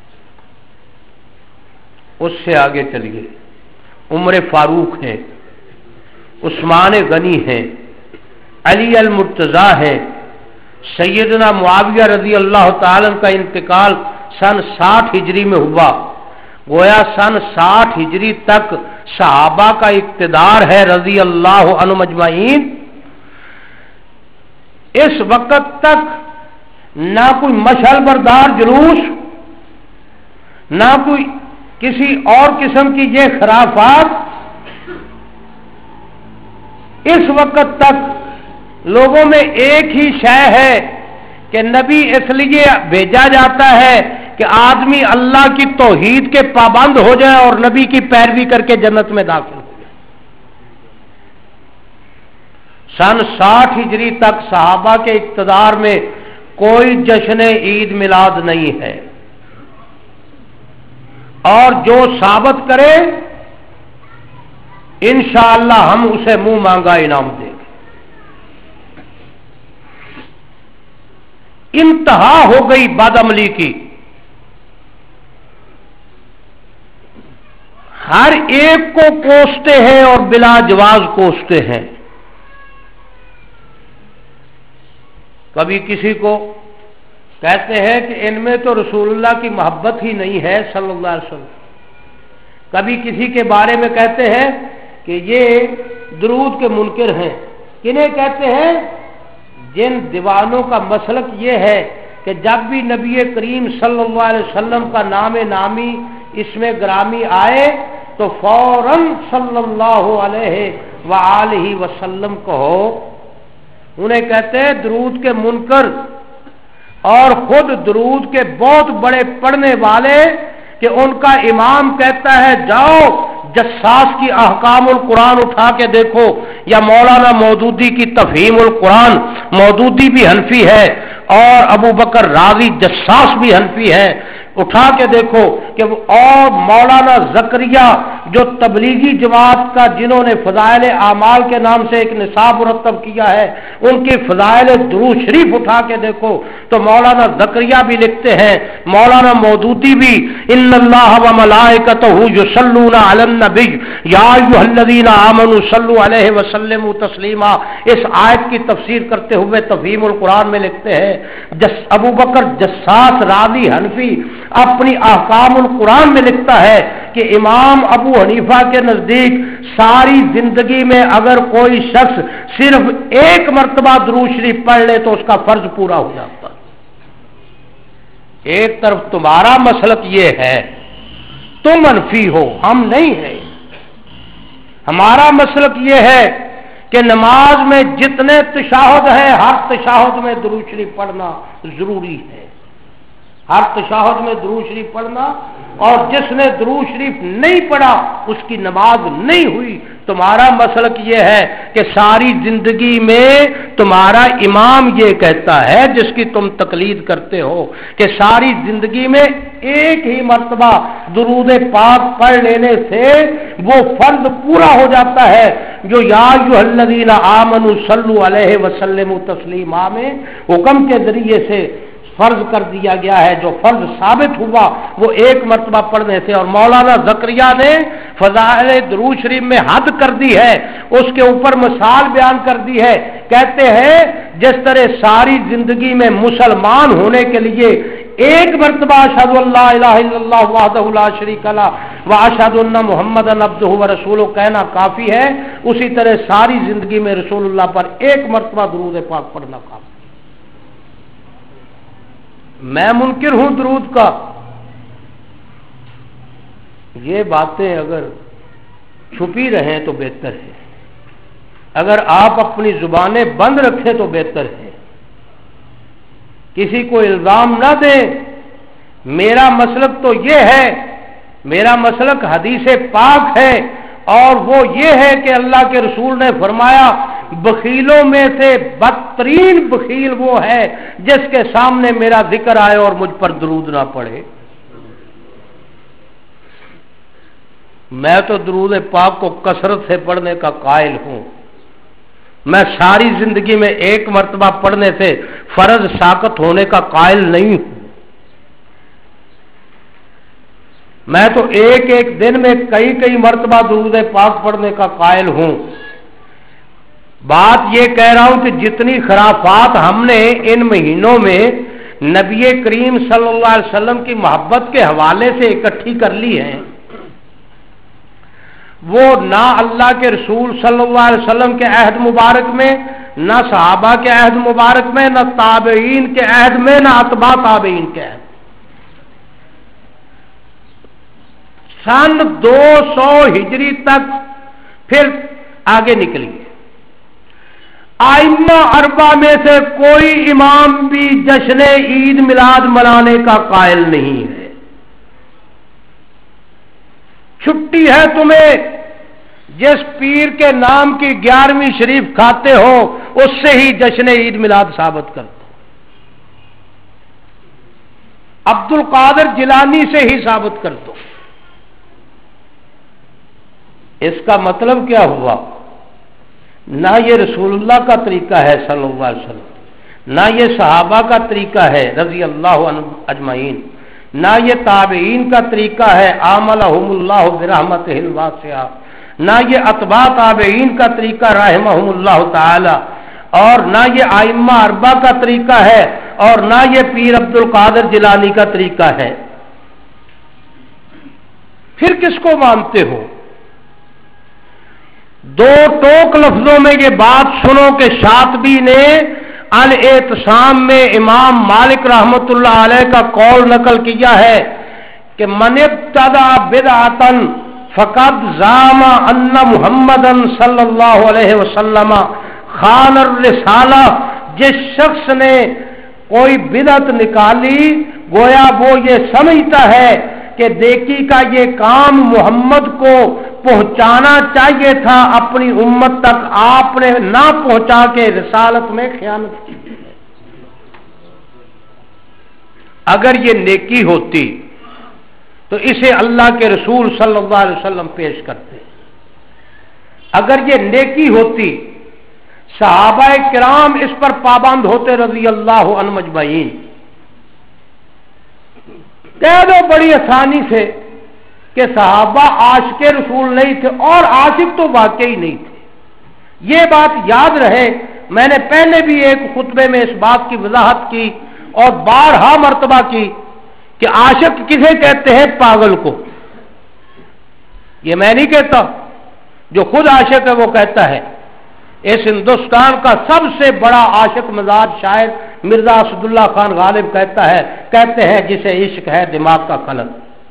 اس سے آگے چلیے، عمر فاروق ہیں، عثمان غنی ہیں، علی المرتضیٰ ہیں، سیدنا معاویہ رضی اللہ تعالی کا انتقال سن ساٹھ ہجری میں ہوا۔ گویا سن ساٹھ ہجری تک صحابہ کا اقتدار ہے رضی اللہ عنہم اجمعین۔ اس وقت تک نہ کوئی مشعل بردار جلوس، نہ کوئی کسی اور قسم کی یہ خرافات۔ اس وقت تک لوگوں میں ایک ہی شے ہے کہ نبی اس لیے بھیجا جاتا ہے کہ آدمی اللہ کی توحید کے پابند ہو جائے اور نبی کی پیروی کر کے جنت میں داخل ہو جائے۔ سن ساٹھ ہجری تک صحابہ کے اقتدار میں کوئی جشن عید میلاد نہیں ہے، اور جو ثابت کرے انشاءاللہ ہم اسے منہ مانگا انعام دیں گے۔ انتہا ہو گئی بدعملی کی، ہر ایک کو کوستے ہیں اور بلا جواز کوستے ہیں۔ کبھی کسی کو کہتے ہیں کہ ان میں تو رسول اللہ کی محبت ہی نہیں ہے صلی اللہ علیہ وسلم۔ کبھی کسی کے بارے میں کہتے ہیں کہ یہ درود کے منکر ہیں۔ کنہیں کہتے ہیں؟ جن دیوانوں کا مسلک یہ ہے کہ جب بھی نبی کریم صلی اللہ علیہ وسلم کا نام نامی اس میں گرامی آئے تو فوراً صلی اللہ علیہ وآلہ وسلم کہو۔ انہیں کہتے ہیں درود کے منکر، اور خود درود کے بہت بڑے پڑھنے والے کہ ان کا امام کہتا ہے جاؤ جساس کی احکام القرآن اٹھا کے دیکھو، یا مولانا مودودی کی تفہیم القرآن، مودودی بھی حنفی ہے اور ابو بکر راضی جساس بھی حنفی ہے، اٹھا کے دیکھو کہ وہ، اور مولانا زکریا جو تبلیغی جماعت کا جنہوں نے فضائل اعمال کے نام سے ایک نصاب مرتب کیا ہے، ان کی فضائل درود شریف اٹھا کے دیکھو تو مولانا زکریا بھی لکھتے ہیں، مولانا مودودی بھی، ان اللہ و ملائکتہ یصلون علی النبی یا ایھا الذین آمنوا صلوا علیہ وسلموا تسلیما، اس آیت کی تفسیر کرتے ہوئے تفہیم القرآن میں لکھتے ہیں جس ابو بکر جساس راضی حنفی اپنی احکام القرآن میں لکھتا ہے کہ امام ابو حنیفہ کے نزدیک ساری زندگی میں اگر کوئی شخص صرف ایک مرتبہ درود شریف پڑھ لے تو اس کا فرض پورا ہو جاتا۔ ایک طرف تمہارا مسلک یہ ہے، تم منفی ہو، ہم نہیں ہیں۔ ہمارا مسلک یہ ہے کہ نماز میں جتنے تشہد ہیں ہر تشہد میں درود شریف پڑھنا ضروری ہے۔ ہر تشہد میں درود شریف پڑھنا، اور جس نے درود شریف نہیں پڑھا اس کی نماز نہیں ہوئی۔ تمہارا مسلک یہ ہے کہ ساری زندگی میں تمہارا امام یہ کہتا ہے جس کی تم تقلید کرتے ہو کہ ساری زندگی میں ایک ہی مرتبہ درود پاک پڑھ لینے سے وہ فرض پورا ہو جاتا ہے جو یا ایھا الذین آمنوا صلوا علیہ وسلموا تسلیما میں حکم کے ذریعے سے فرض کر دیا گیا ہے۔ جو فرض ثابت ہوا وہ ایک مرتبہ پڑھنے سے، اور مولانا زکریا نے فضائل درود شریف میں حد کر دی ہے، اس کے اوپر مثال بیان کر دی ہے۔ کہتے ہیں جس طرح ساری زندگی میں مسلمان ہونے کے لیے ایک مرتبہ اشہد ان لا الہ الا اللہ وحدہ لا شریک لہ واشہد ان محمدا عبدہ ورسولہ کہنا کافی ہے، اسی طرح ساری زندگی میں رسول اللہ پر ایک مرتبہ درود پاک پڑھنا کافی۔ میں منکر ہوں درود کا، یہ باتیں اگر چھپی رہیں تو بہتر ہے، اگر آپ اپنی زبانیں بند رکھیں تو بہتر ہے، کسی کو الزام نہ دیں۔ میرا مسلک تو یہ ہے، میرا مسلک حدیث پاک ہے، اور وہ یہ ہے کہ اللہ کے رسول نے فرمایا بخیلوں میں سے بدترین بخیل وہ ہے جس کے سامنے میرا ذکر آئے اور مجھ پر درود نہ پڑھے۔ میں تو درود پاک کو کثرت سے پڑھنے کا قائل ہوں، میں ساری زندگی میں ایک مرتبہ پڑھنے سے فرض ساقط ہونے کا قائل نہیں ہوں، میں تو ایک ایک دن میں کئی کئی مرتبہ درود پاک پڑھنے کا قائل ہوں۔ بات یہ کہہ رہا ہوں کہ جتنی خرافات ہم نے ان مہینوں میں نبی کریم صلی اللہ علیہ وسلم کی محبت کے حوالے سے اکٹھی کر لی ہیں، وہ نہ اللہ کے رسول صلی اللہ علیہ وسلم کے عہد مبارک میں، نہ صحابہ کے عہد مبارک میں، نہ تابعین کے عہد میں، نہ اتباع تابعین کے عہد۔ سن دو سو ہجری تک پھر آگے نکلی، ائمہ اربعہ میں سے کوئی امام بھی جشن عید میلاد منانے کا قائل نہیں ہے۔ چھٹی ہے تمہیں، جس پیر کے نام کی گیارہویں شریف کھاتے ہو اس سے ہی جشن عید میلاد ثابت کر دو، عبد القادر جیلانی سے ہی ثابت کر دو۔ اس کا مطلب کیا ہوا؟ نہ یہ رسول اللہ کا طریقہ ہے صلی اللہ علیہ وسلم، نہ یہ صحابہ کا طریقہ ہے رضی اللہ عنہم اجمعین، نہ یہ تابعین کا طریقہ ہے عاملہم اللہ برحمتہ الواسعہ، نہ یہ اتباع تابعین کا طریقہ رحمہم اللہ تعالی، اور نہ یہ ائمہ اربعہ کا طریقہ ہے، اور نہ یہ پیر عبد القادر جیلانی کا طریقہ ہے۔ پھر کس کو مانتے ہو؟ دو ٹوک لفظوں میں یہ بات سنو کہ شاطبی نے الاعتصام میں امام مالک رحمت اللہ علیہ کا قول نقل کیا ہے کہ من ابتدع بدعۃ فقد زعم ان محمدا صلی اللہ علیہ وسلم خان الرسالہ، جس شخص نے کوئی بدعت نکالی گویا وہ یہ سمجھتا ہے کہ دیکھی کا یہ کام محمد کو پہنچانا چاہیے تھا اپنی امت تک، آپ نے نہ پہنچا کے رسالت میں خیانت کی۔ اگر یہ نیکی ہوتی تو اسے اللہ کے رسول صلی اللہ علیہ وسلم پیش کرتے، اگر یہ نیکی ہوتی صحابہ کرام اس پر پابند ہوتے رضی اللہ عنہم اجمعین۔ کہہ دو بڑی آسانی سے کہ صحابہ عاشق رسول نہیں تھے، اور عاشق تو واقعی نہیں تھے۔ یہ بات یاد رہے، میں نے پہلے بھی ایک خطبے میں اس بات کی وضاحت کی اور بارہا مرتبہ کی کہ عاشق کسے کہتے ہیں؟ پاگل کو۔ یہ میں نہیں کہتا، جو خود عاشق ہے وہ کہتا ہے۔ اس ہندوستان کا سب سے بڑا عاشق مزاج شاعر مرزا اسد اللہ خان غالب کہتا ہے، کہتے ہیں جسے عشق ہے دماغ کا خلل،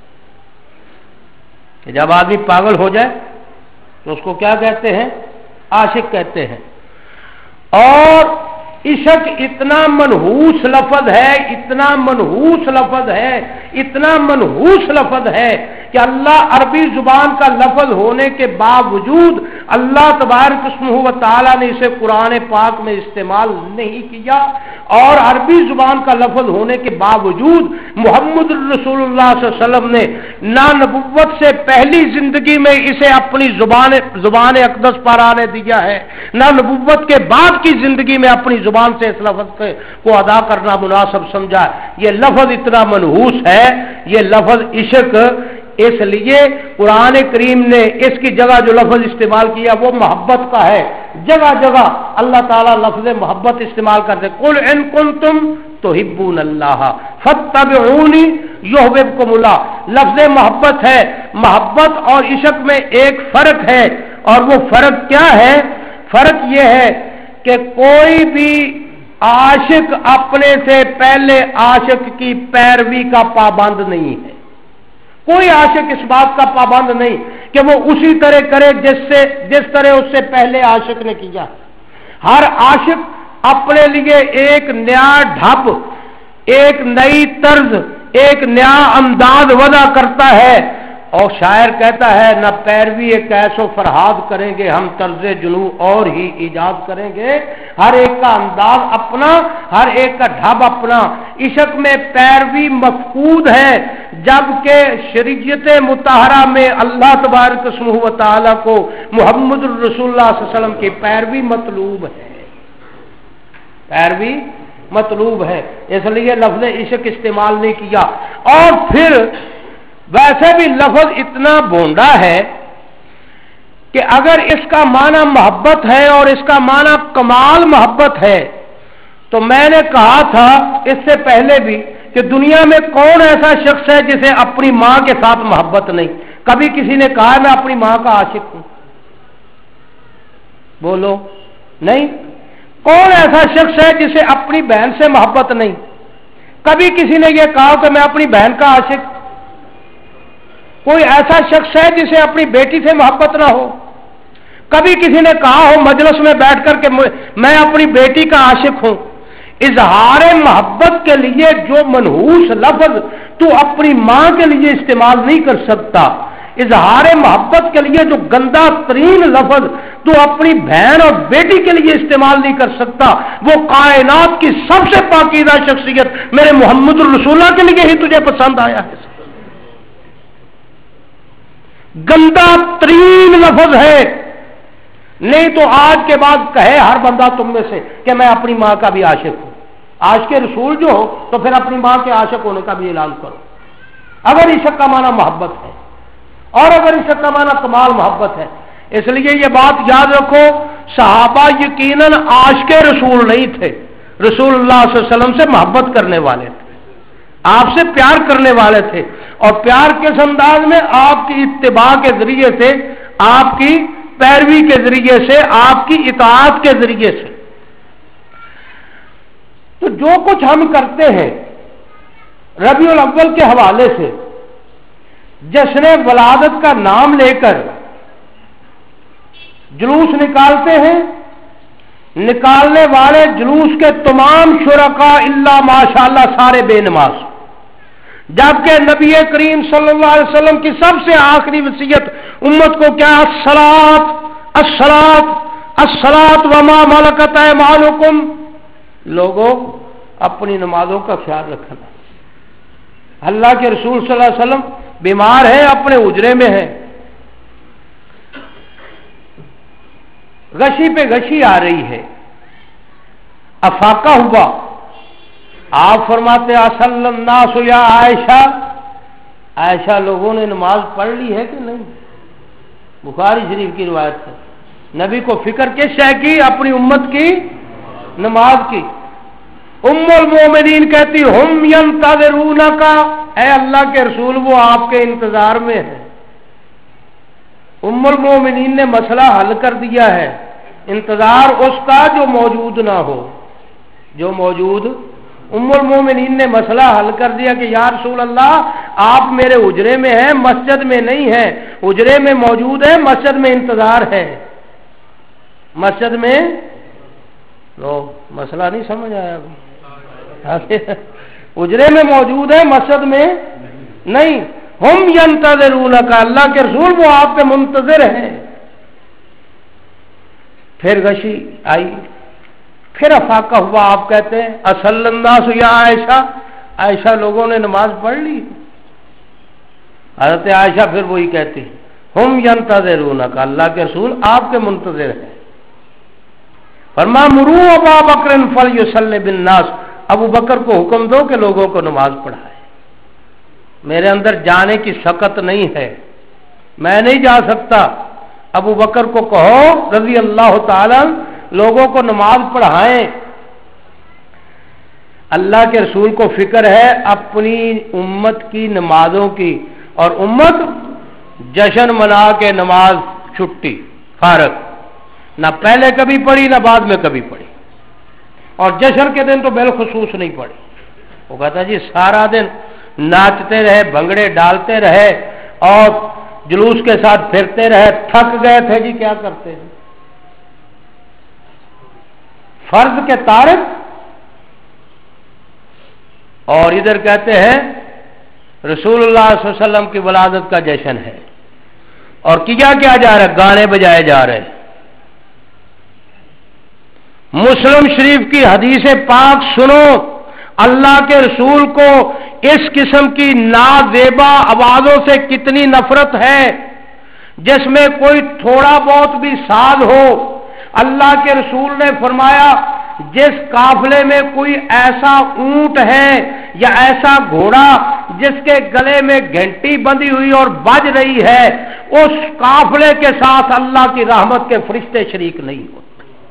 کہ جب آدمی پاگل ہو جائے تو اس کو کیا کہتے ہیں؟ عاشق کہتے ہیں۔ اور عشق اتنا منحوس لفظ ہے، اتنا منحوس لفظ ہے، اتنا منحوس لفظ ہے کہ اللہ عربی زبان کا لفظ ہونے کے باوجود اللہ تبارک اسمہ و تعالی نے اسے قرآن پاک میں استعمال نہیں کیا، اور عربی زبان کا لفظ ہونے کے باوجود محمد رسول اللہ صلی اللہ علیہ وسلم نے نہ نبوت سے پہلی زندگی میں اسے اپنی زبان زبان اقدس پر آنے دیا ہے، نہ نبوت کے بعد کی زندگی میں اپنی زبان سے اس لفظ کو ادا کرنا مناسب سمجھا۔ یہ لفظ اتنا منحوس ہے، یہ لفظ عشق، اس لیے قرآن کریم نے اس کی جگہ جو لفظ استعمال کیا وہ محبت کا ہے۔ جگہ جگہ اللہ تعالیٰ لفظ محبت استعمال کرتے، قل ان کنتم تحبون اللہ فاتبعونی یحببکم اللہ۔ لفظ محبت ہے، محبت اور عشق میں ایک فرق ہے، اور وہ فرق کیا ہے؟ فرق یہ ہے کہ کوئی بھی عاشق اپنے سے پہلے عاشق کی پیروی کا پابند نہیں ہے۔ کوئی عاشق اس بات کا پابند نہیں کہ وہ اسی طرح کرے جس سے جس طرح اس سے پہلے عاشق نے کیا۔ ہر عاشق اپنے لیے ایک نیا ڈھب، ایک نئی طرز، ایک نیا انداز وضع کرتا ہے، اور شاعر کہتا ہے نہ پیروی کیس و فرہاد کریں گے ہم، طرز جنوں اور ہی ایجاد کریں گے۔ ہر ایک کا انداز اپنا، ہر ایک کا ڈھب اپنا۔ عشق میں پیروی مفقود ہے، جبکہ شریعت مطہرہ میں اللہ تبارک اسمہ و تعالی کو محمد الرسول اللہ صلی اللہ علیہ وسلم کی پیروی مطلوب ہے، پیروی مطلوب ہے، اس لیے لفظ عشق استعمال نہیں کیا۔ اور پھر ویسے بھی لفظ اتنا بونڈا ہے کہ اگر اس کا معنی محبت ہے اور اس کا معنی کمال محبت ہے، تو میں نے کہا تھا اس سے پہلے بھی کہ دنیا میں کون ایسا شخص ہے جسے اپنی ماں کے ساتھ محبت نہیں؟ کبھی کسی نے کہا میں اپنی ماں کا عاشق ہوں؟ بولو نہیں۔ کون ایسا شخص ہے جسے اپنی بہن سے محبت نہیں؟ کبھی کسی نے یہ کہا کہ میں اپنی بہن کا عاشق؟ کوئی ایسا شخص ہے جسے اپنی بیٹی سے محبت نہ ہو؟ کبھی کسی نے کہا ہو مجلس میں بیٹھ کر کہ میں اپنی بیٹی کا عاشق ہوں؟ اظہار محبت کے لیے جو منحوس لفظ تو اپنی ماں کے لیے استعمال نہیں کر سکتا، اظہار محبت کے لیے جو گندا ترین لفظ تو اپنی بہن اور بیٹی کے لیے استعمال نہیں کر سکتا، وہ کائنات کی سب سے پاکیزہ شخصیت میرے محمد الرسول اللہ کے لیے ہی تجھے پسند آیا ہے۔ گندا ترین لفظ ہے، نہیں تو آج کے بعد کہے ہر بندہ تم میں سے کہ میں اپنی ماں کا بھی عاشق ہوں۔ آج کے رسول جو ہو تو پھر اپنی ماں کے عاشق ہونے کا بھی اعلان کرو، اگر عشق کا معنی محبت ہے، اور اگر عشق کا معنی کمال محبت ہے۔ اس لیے یہ بات یاد رکھو، صحابہ یقیناً عاشق رسول نہیں تھے، رسول اللہ صلی اللہ علیہ وسلم سے محبت کرنے والے تھے، آپ سے پیار کرنے والے تھے، اور پیار کس انداز میں؟ آپ کی اتباع کے ذریعے سے، آپ کی پیروی کے ذریعے سے، آپ کی اطاعت کے ذریعے سے۔ تو جو کچھ ہم کرتے ہیں ربیع الاول کے حوالے سے، جشن ولادت کا نام لے کر جلوس نکالتے ہیں، نکالنے والے جلوس کے تمام شرکاء الا ماشاءاللہ سارے بے نماز، جبکہ نبی کریم صلی اللہ علیہ وسلم کی سب سے آخری وصیت امت کو کیا؟ الصلاۃ الصلاۃ الصلاۃ وما ملکت ایمانکم۔ لوگوں اپنی نمازوں کا خیال رکھنا۔ اللہ کے رسول صلی اللہ علیہ وسلم بیمار ہیں، اپنے حجرے میں ہیں، غشی پہ غشی آ رہی ہے، افاقہ ہوا، آپ فرماتے اصل الناس یا عائشہ، عائشہ لوگوں نے نماز پڑھ لی ہے کہ نہیں؟ بخاری شریف کی روایت ہے۔ نبی کو فکر کس شے کی؟ اپنی امت کی نماز کی۔ ام المومنین کہتی ہم ینتظرونک، اے اللہ کے رسول وہ آپ کے انتظار میں ہے۔ ام المومنین نے مسئلہ حل کر دیا ہے، انتظار اس کا جو موجود نہ ہو، جو موجود۔ ام المومنین نے مسئلہ حل کر دیا کہ یا رسول اللہ آپ میرے حجرے میں ہیں، مسجد میں نہیں ہیں، حجرے میں موجود ہے، مسجد میں انتظار ہے، مسجد میں لو مسئلہ نہیں سمجھ آیا؟ اجرے میں موجود ہے، مسجد میں نہیں. ہم ینتظرونک، اللہ کے رسول وہ آپ کے منتظر ہیں. پھر غشی آئی، پھر افاقہ ہوا. آپ کہتے ہیں اصل الناس یا عائشہ، عائشہ لوگوں نے نماز پڑھ لی. حضرت عائشہ پھر وہی کہتی ہیں ہم ینتظرونک، اللہ کے رسول آپ کے منتظر ہیں. فرمایا مرو ابا بکر فلیصلی بالناس، ابو بکر کو حکم دو کہ لوگوں کو نماز پڑھائے. میرے اندر جانے کی سکت نہیں ہے، میں نہیں جا سکتا. ابو بکر کو کہو رضی اللہ تعالی لوگوں کو نماز پڑھائیں. اللہ کے رسول کو فکر ہے اپنی امت کی نمازوں کی، اور امت جشن منا کے نماز چھٹی فارغ، نہ پہلے کبھی پڑھی نہ بعد میں کبھی پڑھی، اور جشن کے دن تو بالخصوص نہیں پڑھی. وہ کہتا جی سارا دن ناچتے رہے، بھنگڑے ڈالتے رہے اور جلوس کے ساتھ پھرتے رہے، تھک گئے تھے جی کیا کرتے ہیں. فرض کے تارک، اور ادھر کہتے ہیں رسول اللہ صلی اللہ علیہ وسلم کی ولادت کا جشن ہے، اور کیا کیا جا رہا ہے، گانے بجائے جا رہے ہیں. مسلم شریف کی حدیث پاک سنو، اللہ کے رسول کو اس قسم کی نازیبا آوازوں سے کتنی نفرت ہے جس میں کوئی تھوڑا بہت بھی ساز ہو. اللہ کے رسول نے فرمایا جس قافلے میں کوئی ایسا اونٹ ہے یا ایسا گھوڑا جس کے گلے میں گھنٹی بندھی ہوئی اور بج رہی ہے، اس قافلے کے ساتھ اللہ کی رحمت کے فرشتے شریک نہیں ہوتے.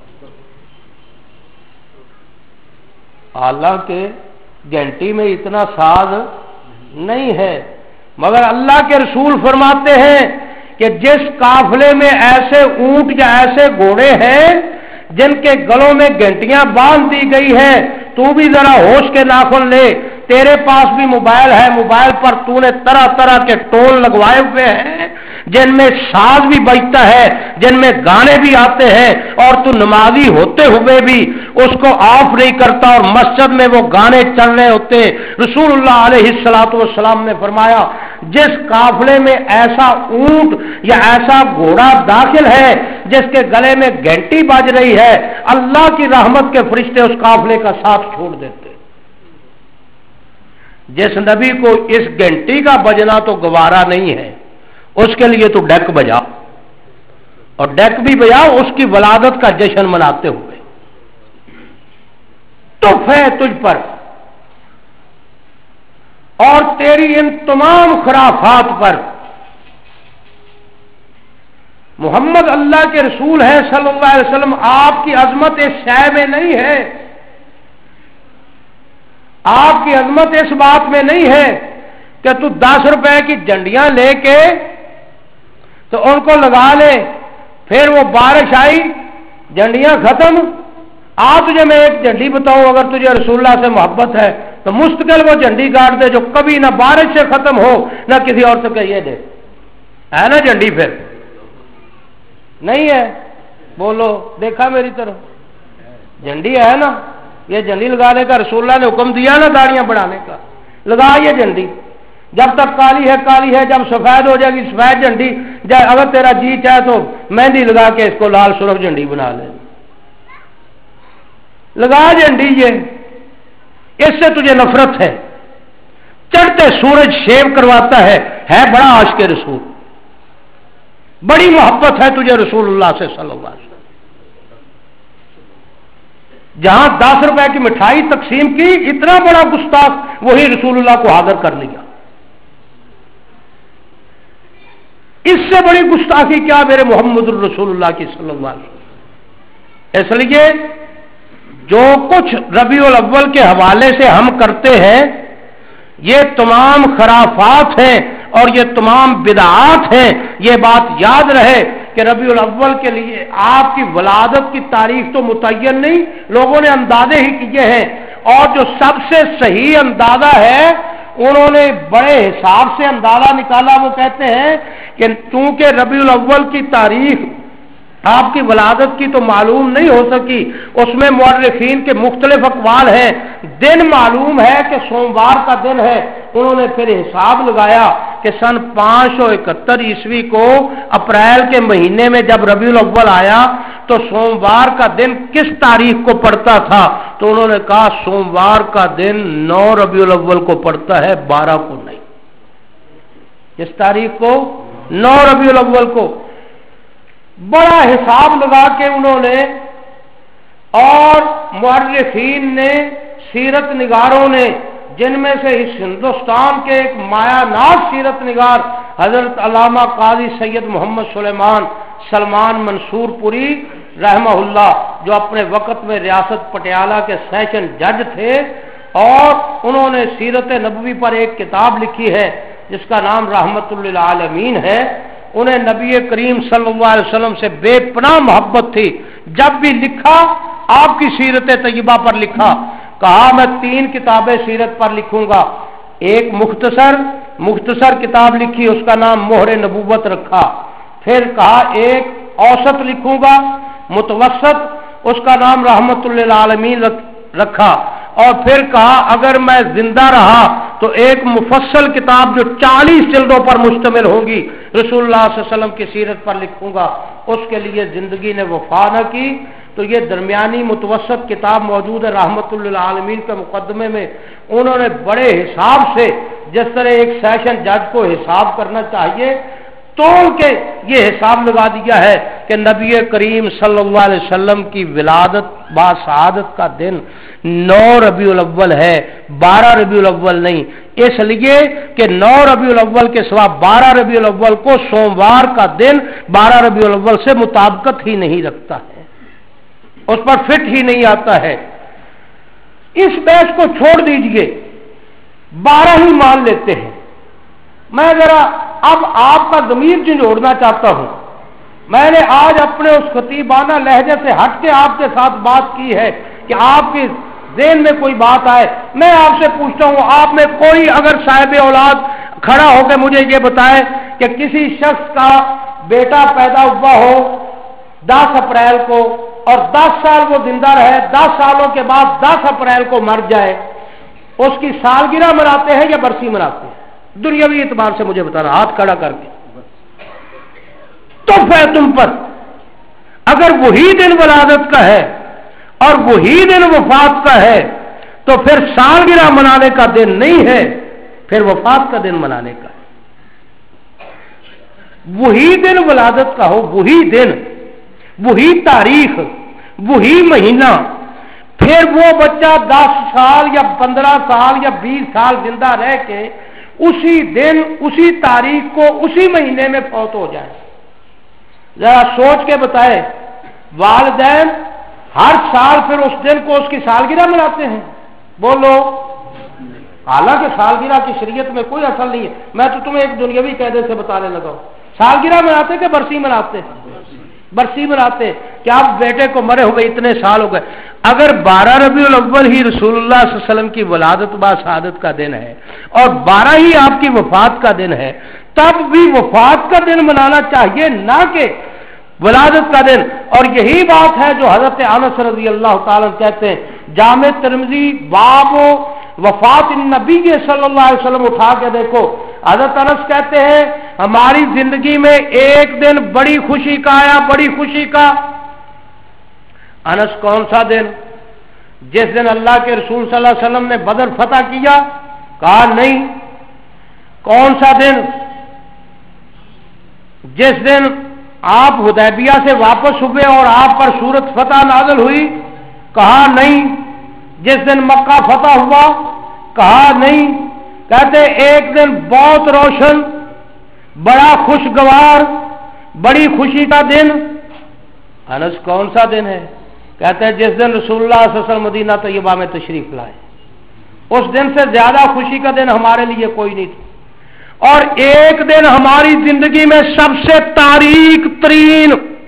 حالانکہ گھنٹی میں اتنا ساز نہیں ہے، مگر اللہ کے رسول فرماتے ہیں کہ جس قافلے میں ایسے اونٹ یا ایسے گھوڑے ہیں جن کے گلوں میں گھنٹیاں باندھ دی گئی ہیں، تو بھی ذرا ہوش کے ناخن لے. تیرے پاس بھی موبائل ہے، موبائل پر تو نے طرح طرح کے ٹول لگوائے ہوئے ہیں جن میں ساز بھی بجتا ہے، جن میں گانے بھی آتے ہیں، اور تو نمازی ہوتے ہوئے بھی اس کو آف نہیں کرتا اور مسجد میں وہ گانے چل رہے ہوتے. رسول اللہ علیہ الصلوۃ والسلام نے فرمایا جس قافلے میں ایسا اونٹ یا ایسا گھوڑا داخل ہے جس کے گلے میں گھنٹی بج رہی ہے، اللہ کی رحمت کے فرشتے اس قافلے کا ساتھ چھوڑ دیتے. جس نبی کو اس گھنٹی کا بجنا تو گوارا نہیں ہے، اس کے لیے تو ڈیک بجا، اور ڈیک بھی بجاؤ اس کی ولادت کا جشن مناتے ہوئے. تف ہے تجھ پر اور تیری ان تمام خرافات پر. محمد اللہ کے رسول ہیں صلی اللہ علیہ وسلم، آپ کی عظمت اس شے میں نہیں ہے، آپ کی عظمت اس بات میں نہیں ہے کہ تو دس روپے کی جھنڈیاں لے کے تو ان کو لگا لے، پھر وہ بارش آئی جھنڈیاں ختم. آ تجھے میں ایک جھنڈی بتاؤں، اگر تجھے رسول اللہ سے محبت ہے تو مستقل وہ جھنڈی کاٹ دے جو کبھی نہ بارش سے ختم ہو نہ کسی اور سے کہیے دے. ہے نا جھنڈی؟ پھر نہیں ہے؟ بولو، دیکھا میری طرف جھنڈی ہے نا؟ یہ جھنڈی لگانے کا رسول اللہ نے حکم دیا نا، داڑیاں بڑھانے کا. لگا یہ جھنڈی، جب تک کالی ہے کالی ہے، جب سفید ہو جائے گی سفید جھنڈی. اگر تیرا جی چاہے تو مہندی لگا کے اس کو لال سرخ جھنڈی بنا لے. لگا جھنڈی، یہ اس سے تجھے نفرت ہے. چڑھتے سورج شیو کرواتا ہے ہے بڑا عاشق رسول، بڑی محبت ہے تجھے رسول اللہ سے صلی اللہ علیہ وسلم. جہاں دس روپے کی مٹھائی تقسیم کی، اتنا بڑا گستاخ وہی رسول اللہ کو حاضر کر لیا. اس سے بڑی گستاخی کیا میرے محمد الرسول اللہ کی صلی اللہ علیہ وسلم. اس لیے جو کچھ ربیع الاول کے حوالے سے ہم کرتے ہیں یہ تمام خرافات ہیں اور یہ تمام بدعات ہیں. یہ بات یاد رہے کہ ربیع الاول کے لیے آپ کی ولادت کی تاریخ تو متعین نہیں، لوگوں نے اندازے ہی کیے ہیں، اور جو سب سے صحیح اندازہ ہے انہوں نے بڑے حساب سے اندازہ نکالا. وہ کہتے ہیں کہ چونکہ ربیع الاول کی تاریخ آپ کی ولادت کی تو معلوم نہیں ہو سکی، اس میں مورخین کے مختلف اقوال ہیں۔ دن معلوم ہے کہ سوموار کا دن ہے، انہوں نے پھر حساب لگایا کہ سن پانچ سو اکہتر عیسوی کو اپریل کے مہینے میں جب ربیع الاول آیا تو سوموار کا دن کس تاریخ کو پڑتا تھا، تو انہوں نے کہا سوموار کا دن نو ربیع الاول کو پڑتا ہے، بارہ کو نہیں۔ کس تاریخ کو؟ نو ربیع الاول کو۔ بڑا حساب لگا کے انہوں نے اور مورخین نے، سیرت نگاروں نے، جن میں سے اس ہندوستان کے ایک مایا ناز سیرت نگار حضرت علامہ قاضی سید محمد سلیمان سلمان منصور پوری رحمہ اللہ، جو اپنے وقت میں ریاست پٹیالہ کے سیشن جج تھے، اور انہوں نے سیرت نبوی پر ایک کتاب لکھی ہے جس کا نام رحمت للعالمین ہے۔ انہیں نبی کریم صلی اللہ علیہ وسلم سے بے پناہ محبت تھی، جب بھی لکھا آپ کی سیرت طیبہ پر لکھا، کہا میں تین کتابیں سیرت پر لکھوں گا، ایک مختصر مختصر کتاب لکھی، اس کا نام مہر نبوت رکھا، پھر کہا ایک اوسط لکھوں گا، متوسط، اس کا نام رحمت للعالمین رکھا، اور پھر کہا اگر میں زندہ رہا تو ایک مفصل کتاب جو چالیس جلدوں پر مشتمل ہوگی رسول اللہ صلی اللہ علیہ وسلم کی سیرت پر لکھوں گا۔ اس کے لیے زندگی نے وفا نہ کی، تو یہ درمیانی متوسط کتاب موجود ہے رحمت للعالمین کے مقدمے میں۔ انہوں نے بڑے حساب سے، جس طرح ایک سیشن جج کو حساب کرنا چاہیے، توڑ کے یہ حساب لگا دیا ہے کہ نبی کریم صلی اللہ علیہ وسلم کی ولادت با سعادت کا دن نو ربیع الاول ہے، بارہ ربیع الاول نہیں، اس لیے کہ نو ربیع الاول کے سوا بارہ ربیع الاول کو سوموار کا دن بارہ ربیع الاول سے مطابقت ہی نہیں رکھتا ہے، اس پر فٹ ہی نہیں آتا ہے۔ اس بحث کو چھوڑ دیجئے، بارہ ہی مان لیتے ہیں۔ میں ذرا اب آپ کا ضمیر جھنجھوڑنا چاہتا ہوں۔ میں نے آج اپنے اس خطیبانہ لہجے سے ہٹ کے آپ کے ساتھ بات کی ہے کہ آپ کے ذہن میں کوئی بات آئے، میں آپ سے پوچھتا ہوں، آپ میں کوئی اگر صاحب اولاد کھڑا ہو کے مجھے یہ بتائے کہ کسی شخص کا بیٹا پیدا ہوا ہو دس اپریل کو اور دس سال وہ زندہ رہے، دس سالوں کے بعد دس اپریل کو مر جائے، اس کی سالگرہ مناتے ہیں یا برسی مناتے ہیں؟ دنیاوی اعتبار سے مجھے بتانا، ہاتھ کھڑا کر کے۔ تو پھر تم پر اگر وہی دن ولادت کا ہے اور وہی دن وفات کا ہے تو پھر سالگرہ منانے کا دن نہیں ہے، پھر وفات کا دن منانے کا ہے۔ وہی دن ولادت کا ہو، وہی دن، وہی تاریخ، وہی مہینہ، پھر وہ بچہ دس سال یا پندرہ سال یا بیس سال زندہ رہ کے اسی دن اسی تاریخ کو اسی مہینے میں فوت ہو جائے۔ ذرا سوچ کے بتائے، والدین ہر سال پھر اس دن کو اس کی سالگرہ مناتے ہیں؟ بولو۔ حالانکہ سالگرہ کی شریعت میں کوئی اصل نہیں ہے، میں تو تمہیں ایک دنیاوی قاعدے سے بتانے لگا ہوں۔ سالگرہ مناتے کہ برسی مناتے؟ برسی مناتے کہ آپ بیٹے کو مرے ہوئے اتنے سال ہو گئے۔ اگر بارہ ربیع الاول ہی رسول اللہ صلی اللہ علیہ وسلم کی ولادت با سعادت کا دن ہے اور بارہ ہی آپ کی وفات کا دن ہے، تب بھی وفات کا دن منانا چاہیے، نہ کہ ولادت کا دن۔ اور یہی بات ہے جو حضرت انس رضی اللہ تعالیٰ کہتے ہیں، جامع ترمذی باب وفات النبی صلی اللہ علیہ وسلم اٹھا کے دیکھو، حضرت انس کہتے ہیں ہماری زندگی میں ایک دن بڑی خوشی کا آیا، بڑی خوشی کا۔ انس کون سا دن؟ جس دن اللہ کے رسول صلی اللہ علیہ وسلم نے بدر فتح کیا؟ کہا نہیں۔ کون سا دن؟ جس دن آپ حدیبیہ سے واپس ہوئے اور آپ پر سورت فتح نازل ہوئی؟ کہا نہیں۔ جس دن مکہ فتح ہوا؟ کہا نہیں۔ کہتے ایک دن بہت روشن، بڑا خوشگوار، بڑی خوشی کا دن۔ انس کون سا دن ہے؟ کہتے ہیں جس دن رسول اللہ صلی اللہ علیہ وسلم مدینہ طیبہ میں تشریف لائے، اس دن سے زیادہ خوشی کا دن ہمارے لیے کوئی نہیں تھا۔ اور ایک دن ہماری زندگی میں سب سے تاریک ترین،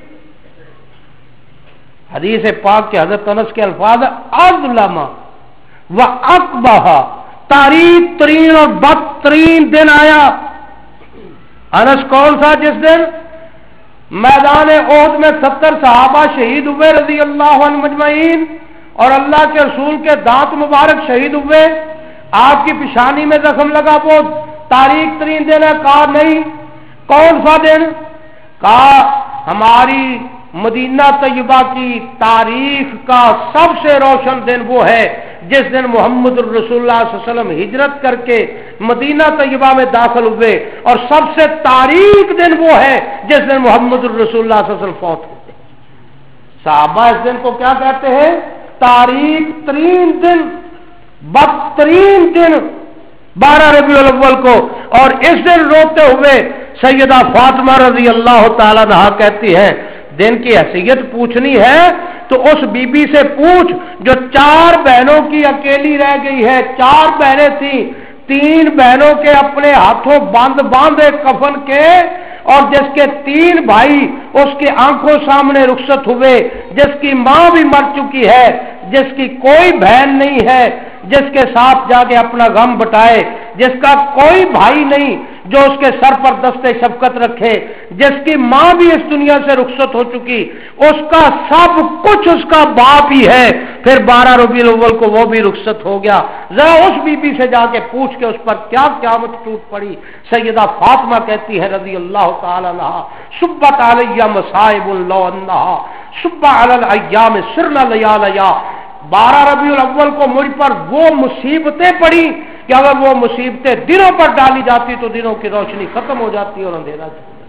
حدیث پاک کے حضرت انس کے الفاظ اظلم و اقبح، تاریک ترین اور بدترین دن آیا۔ انس کون سا؟ جس دن میدان احد میں ستر صحابہ شہید ہوئے رضی اللہ عنہ مجمعین، اور اللہ کے رسول کے دانت مبارک شہید ہوئے، آپ کی پیشانی میں زخم لگا، بہت تاریخ ترین دن ہے۔ کہا نہیں، کون سا دن؟ کہا ہماری مدینہ طیبہ کی تاریخ کا سب سے روشن دن وہ ہے جس دن محمد الرسول اللہ صلی اللہ علیہ وسلم ہجرت کر کے مدینہ طیبہ میں داخل ہوئے، اور سب سے تاریخ دن وہ ہے جس دن محمد الرسول اللہ صلی اللہ علیہ وسلم فوت ہوتے۔ صحابہ اس دن کو کیا کہتے ہیں؟ تاریخ ترین دن، بدترین دن بارہ ربیع الاول کو۔ اور اس دن روتے ہوئے سیدہ فاطمہ رضی اللہ تعالی عنہا کہتی ہیں، دن کی حیثیت پوچھنی ہے تو اس بی بی سے پوچھ جو چار بہنوں کی اکیلی رہ گئی ہے۔ چار بہنیں تھیں، تین بہنوں کے اپنے ہاتھوں باندھ باندھے کفن کے، اور جس کے تین بھائی اس کے آنکھوں سامنے رخصت ہوئے، جس کی ماں بھی مر چکی ہے، جس کی کوئی بہن نہیں ہے جس کے ساتھ جا کے اپنا غم بٹائے، جس کا کوئی بھائی نہیں جو اس کے سر پر دستے شفقت رکھے، جس کی ماں بھی اس دنیا سے رخصت ہو چکی، اس کا سب کچھ اس کا باپ ہی ہے، پھر بارہ ربیع الاول کو وہ بھی رخصت ہو گیا۔ ذرا اس بی بی سے جا کے پوچھ کے اس پر کیا قیامت ٹوٹ پڑی۔ سیدہ فاطمہ کہتی ہے رضی اللہ تعالی عنہا، صبت علی مصائب لو انہا صب علی الایام سرنا لیالیا، بارہ ربیع الاول کو مجھ پر وہ مصیبتیں پڑی کہ اگر وہ مصیبتیں دنوں پر ڈالی جاتی تو دنوں کی روشنی ختم ہو جاتی اور اندھیرا چھا جاتا۔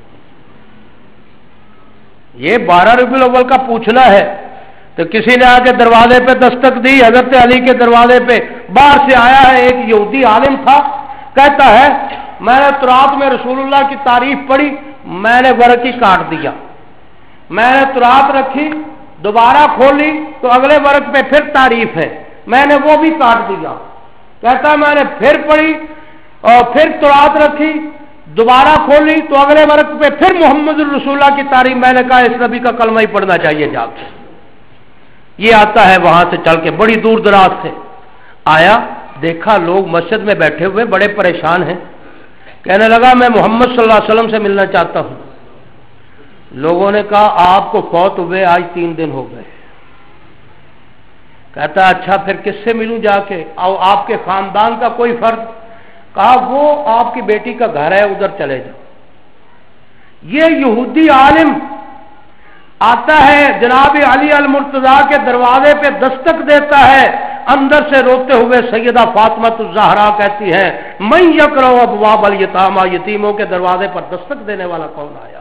یہ بارہ ربیع الاول کا پوچھنا ہے تو کسی نے آ کے دروازے پہ دستک دی، حضرت علی کے دروازے پہ باہر سے آیا ہے ایک یہودی عالم تھا، کہتا ہے میں نے ترات میں رسول اللہ کی تعریف پڑھی، میں نے ورق ہی کاٹ دیا، میں نے ترات رکھی دوبارہ کھولی تو اگلے ورق پہ پھر تعریف ہے، میں نے وہ بھی کاٹ دیا۔ کہتا ہے میں نے پھر پڑھی اور پھر ترات رکھی دوبارہ کھولی تو اگلے ورق پہ پھر محمد الرسول اللہ کی تعریف، میں نے کہا اس نبی کا کلمہ ہی پڑھنا چاہیے جا کے۔ یہ آتا ہے وہاں سے چل کے بڑی دور دراز سے آیا، دیکھا لوگ مسجد میں بیٹھے ہوئے بڑے پریشان ہیں، کہنے لگا میں محمد صلی اللہ علیہ وسلم سے ملنا چاہتا ہوں۔ لوگوں نے کہا آپ کو فوت ہوئے آج تین دن ہو گئے۔ کہتا اچھا پھر کس سے ملوں جا کے، او آپ کے خاندان کا کوئی فرد؟ کہا وہ آپ کی بیٹی کا گھر ہے ادھر چلے جاؤ۔ یہ یہودی عالم آتا ہے جناب علی المرتضیٰ کے دروازے پہ دستک دیتا ہے، اندر سے روتے ہوئے سیدہ فاطمہ الزہرا کہتی ہے من یقرأ ابواب الیتامى، یتیموں کے دروازے پر دستک دینے والا کون آیا؟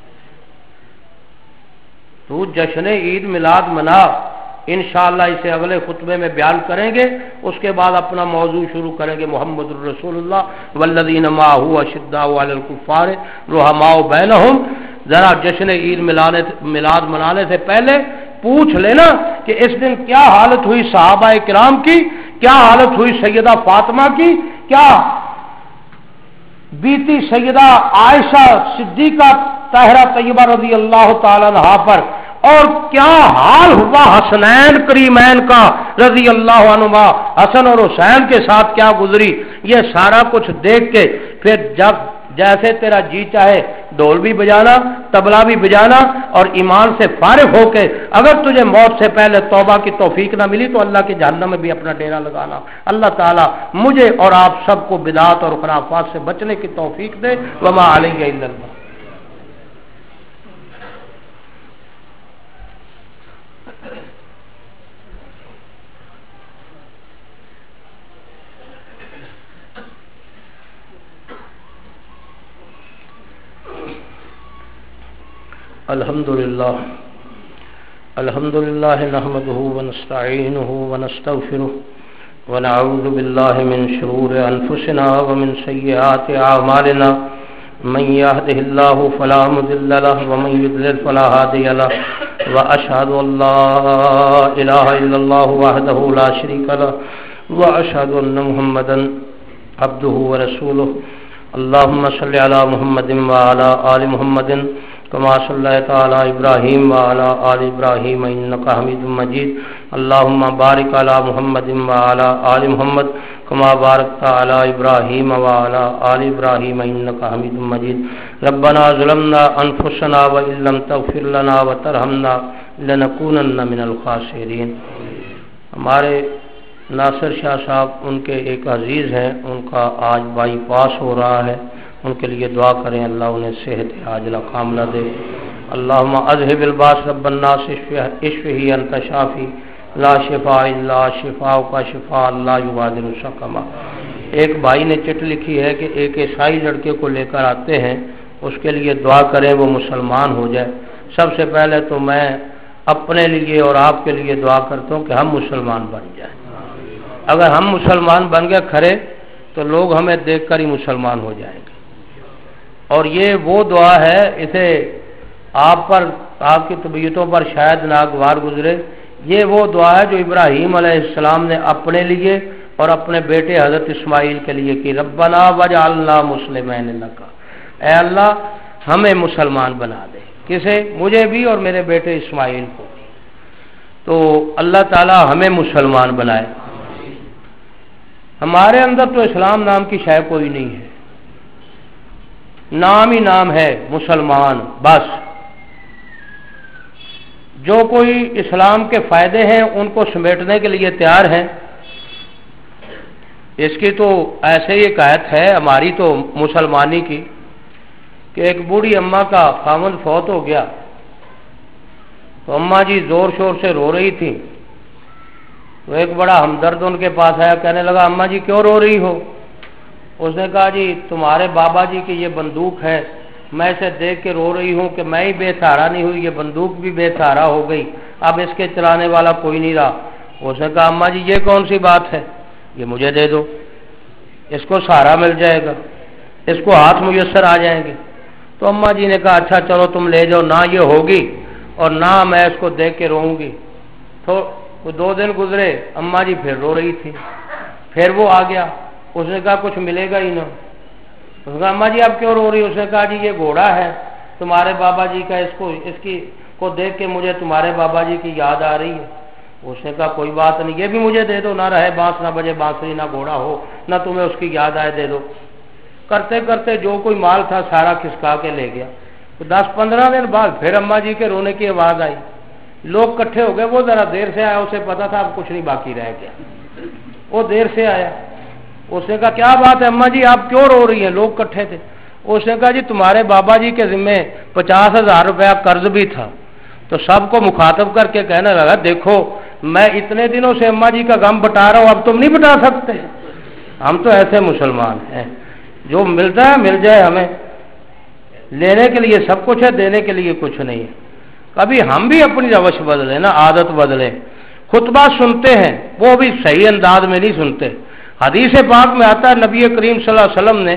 تو جشن عید میلاد منا، انشاءاللہ اسے اگلے خطبے میں بیان کریں گے، اس کے بعد اپنا موضوع شروع کریں گے محمد الرسول اللہ والذین معہ اشداء علی الکفار رحماء بینہم۔ ذرا جشن عید میلاد منانے سے پہلے پوچھ لینا کہ اس دن کیا حالت ہوئی صحابہ کرام کی، کیا حالت ہوئی سیدہ فاطمہ کی، کیا بیتی سیدہ عائشہ صدیقہ طاہرہ طیبہ رضی اللہ تعالی عنہا پر، اور کیا حال ہوا حسنین کریمین کا رضی اللہ عنہما، حسن اور حسین کے ساتھ کیا گزری، یہ سارا کچھ دیکھ کے پھر جب جیسے تیرا جی چاہے ڈھول بھی بجانا، طبلہ بھی بجانا، اور ایمان سے فارغ ہو کے اگر تجھے موت سے پہلے توبہ کی توفیق نہ ملی تو اللہ کے جہنم میں بھی اپنا ڈیرا لگانا۔ اللہ تعالیٰ مجھے اور آپ سب کو بدعات اور خرافات سے بچنے کی توفیق دے۔ وما علیہ الا اللہ۔ الحمد لله الحمد لله نحمده ونستعينه ونستغفره ونعوذ بالله من شرور أنفسنا ومن سيئات أعمالنا من يهده الله فلا مضل له ومن يضلل فلا هادي له وأشهد أن لا إله إلا الله وحده لا شريك له وأشهد أن محمدا عبده ورسوله اللهم صل على محمد وعلى آل محمد كما صليت على إبراهيم وعلى آل إبراهيم إنك حميد مجيد اللهم بارك على محمد وعلى آل محمد كما باركت على إبراهيم وعلى آل إبراهيم إنك حميد مجيد ربنا ظلمنا أنفسنا وإن لم تغفر لنا وترحمنا لنكونن من الخاسرين. ہمارے ناصر شاہ صاحب ان کے ایک عزیز ہیں، ان کا آج بائی پاس ہو رہا ہے، ان کے لیے دعا کریں اللہ انہیں صحت عاجلہ کاملہ دے. اللہم اذہب الباس رب الناس اشفہ انت شافی لا شفاء الا شفاءک شفاء لا یغادر سقما. ایک بھائی نے چٹ لکھی ہے کہ ایک عیسائی لڑکے کو لے کر آتے ہیں، اس کے لیے دعا کریں وہ مسلمان ہو جائے. سب سے پہلے تو میں اپنے لیے اور آپ کے لیے دعا کرتا ہوں کہ ہم مسلمان بن جائیں. اگر ہم مسلمان بن گئے کھڑے تو لوگ ہمیں دیکھ کر ہی مسلمان ہو جائیں گے. اور یہ وہ دعا ہے، اسے آپ پر آپ کی طبیعتوں پر شاید ناگوار گزرے، یہ وہ دعا ہے جو ابراہیم علیہ السلام نے اپنے لیے اور اپنے بیٹے حضرت اسماعیل کے لیے کی. ربنا وجعلنا مسلمین لک، اے اللہ ہمیں مسلمان بنا دے. کسے؟ مجھے بھی اور میرے بیٹے اسماعیل کو. تو اللہ تعالی ہمیں مسلمان بنائے. ہمارے اندر تو اسلام نام کی شے کوئی نہیں ہے، نام ہی نام ہے مسلمان بس. جو کوئی اسلام کے فائدے ہیں ان کو سمیٹنے کے لیے تیار ہیں. اس کی تو ایسے ہی ایک آیت ہے ہماری تو مسلمانی کی کہ ایک بوڑھی اماں کا خاوند فوت ہو گیا تو اماں جی زور شور سے رو رہی تھی. تو ایک بڑا ہمدرد ان کے پاس آیا، کہنے لگا اماں جی کیوں رو رہی ہو؟ اس نے کہا جی تمہارے بابا جی کی یہ بندوق ہے، میں اسے دیکھ کے رو رہی ہوں کہ میں ہی بے سہارا نہیں ہوئی، یہ بندوق بھی بے سہارا ہو گئی، اب اس کے چلانے والا کوئی نہیں رہا. اس نے کہا اماں جی یہ کون سی بات ہے، یہ مجھے دے دو، اس کو سہارا مل جائے گا، اس کو ہاتھ میسر آ جائیں گے. تو اماں جی نے کہا اچھا چلو تم لے جاؤ، نہ یہ ہوگی اور نہ میں اس کو دیکھ کے روؤں گی. تو وہ دو دن گزرے، اماں جی پھر رو رہی تھی. پھر وہ آ گیا، اس نے کہا کچھ ملے گا ہی نہ. اس نے کہا اماں جی آپ کیوں رو رہی؟ اس نے کہا جی یہ گھوڑا ہے تمہارے بابا جی کا، اس کو اس کی کو دیکھ کے مجھے تمہارے بابا جی کی یاد آ رہی ہے. اس نے کہا کوئی بات نہیں، یہ بھی مجھے دے دو، نہ رہے بانس نہ بجے بانسری، نہ گھوڑا ہو نہ تمہیں اس کی یاد آئے، دے دو. کرتے کرتے جو کوئی مال تھا سارا کھسکا کے لے گیا. تو دس پندرہ دن بعد پھر اماں جی کے رونے کی آواز آئی. لوگ کٹھے ہو گئے، وہ ذرا دیر سے آیا، اسے پتا تھا اب کچھ نہیں باقی رہ گیا، وہ دیر سے آیا. اس نے کہا کیا بات ہے اماں جی آپ کیوں رو رہی ہیں؟ لوگ کٹھے تھے. اس نے کہا جی تمہارے بابا جی کے ذمے پچاس ہزار روپیہ قرض بھی تھا. تو سب کو مخاطب کر کے کہنے لگا دیکھو میں اتنے دنوں سے اماں جی کا غم بٹا رہا ہوں، اب تم نہیں بٹا سکتے. ہم تو ایسے مسلمان ہیں، جو ملتا ہے مل جائے، ہمیں لینے کے لیے سب کچھ ہے، دینے کے لیے کچھ نہیں ہے. کبھی ہم بھی اپنی روش بدلیں نا، عادت بدلیں. خطبہ سنتے ہیں وہ بھی صحیح انداز میں نہیں سنتے. حدیث پاک میں آتا ہے نبی کریم صلی اللہ علیہ وسلم نے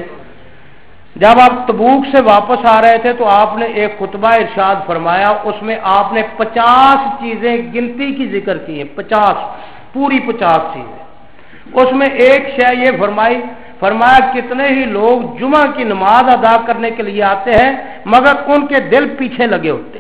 جب آپ تبوک سے واپس آ رہے تھے تو آپ نے ایک خطبہ ارشاد فرمایا، اس میں آپ نے پچاس چیزیں گنتی کی ذکر کی ہیں، پچاس، پوری پچاس چیزیں. اس میں ایک شے یہ فرمائی فرمایا کتنے ہی لوگ جمعہ کی نماز ادا کرنے کے لیے آتے ہیں مگر ان کے دل پیچھے لگے ہوتے ہیں.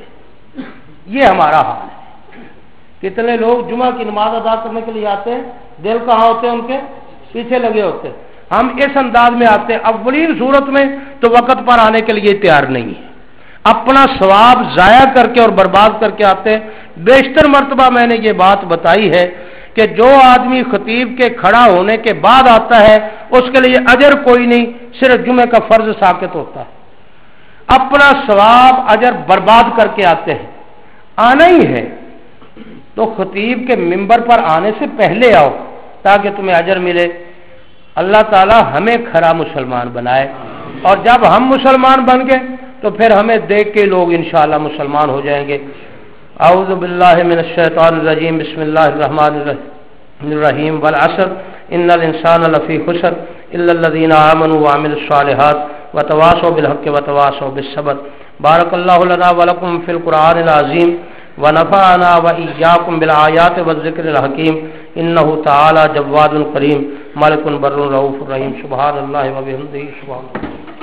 یہ ہمارا حال ہے. کتنے لوگ جمعہ کی نماز ادا کرنے کے لیے آتے ہیں، دل کہاں ہوتے ہیں؟ ان کے پیچھے لگے ہوتے ہیں. ہم اس انداز میں آتے ہیں، اولین صورت میں تو وقت پر آنے کے لیے تیار نہیں ہے، اپنا ثواب ضائع کر کے اور برباد کر کے آتے ہیں. بیشتر مرتبہ میں نے یہ بات بتائی ہے کہ جو آدمی خطیب کے کھڑا ہونے کے بعد آتا ہے اس کے لیے اجر کوئی نہیں، صرف جمعے کا فرض ساقط ہوتا ہے. اپنا ثواب اجر برباد کر کے آتے ہیں. آنا ہی ہے تو خطیب کے منبر پر آنے سے پہلے آؤ تاکہ تمہیں اجر ملے. اللہ تعالی ہمیں کھرا مسلمان بنائے، اور جب ہم مسلمان بن گئے تو پھر ہمیں دیکھ کے لوگ انشاءاللہ مسلمان ہو جائیں گے. اعوذ باللہ من الشیطان الرجیم، بسم اللہ الرحمن الرحیم. والعصر ان الانسان لفی خسر الا الذین آمنوا وعملوا الصالحات وتواصوا بالحق وتواصوا بالصبر. بارک اللہ لنا ولکم فی القرآن العظیم ونفعنا وإياكم بالآيات والذكر الحكيم إنه تعالى جواد کریم ملک بر رؤوف رحیم. سبحان اللہ وبحمدہ سبحان اللہ.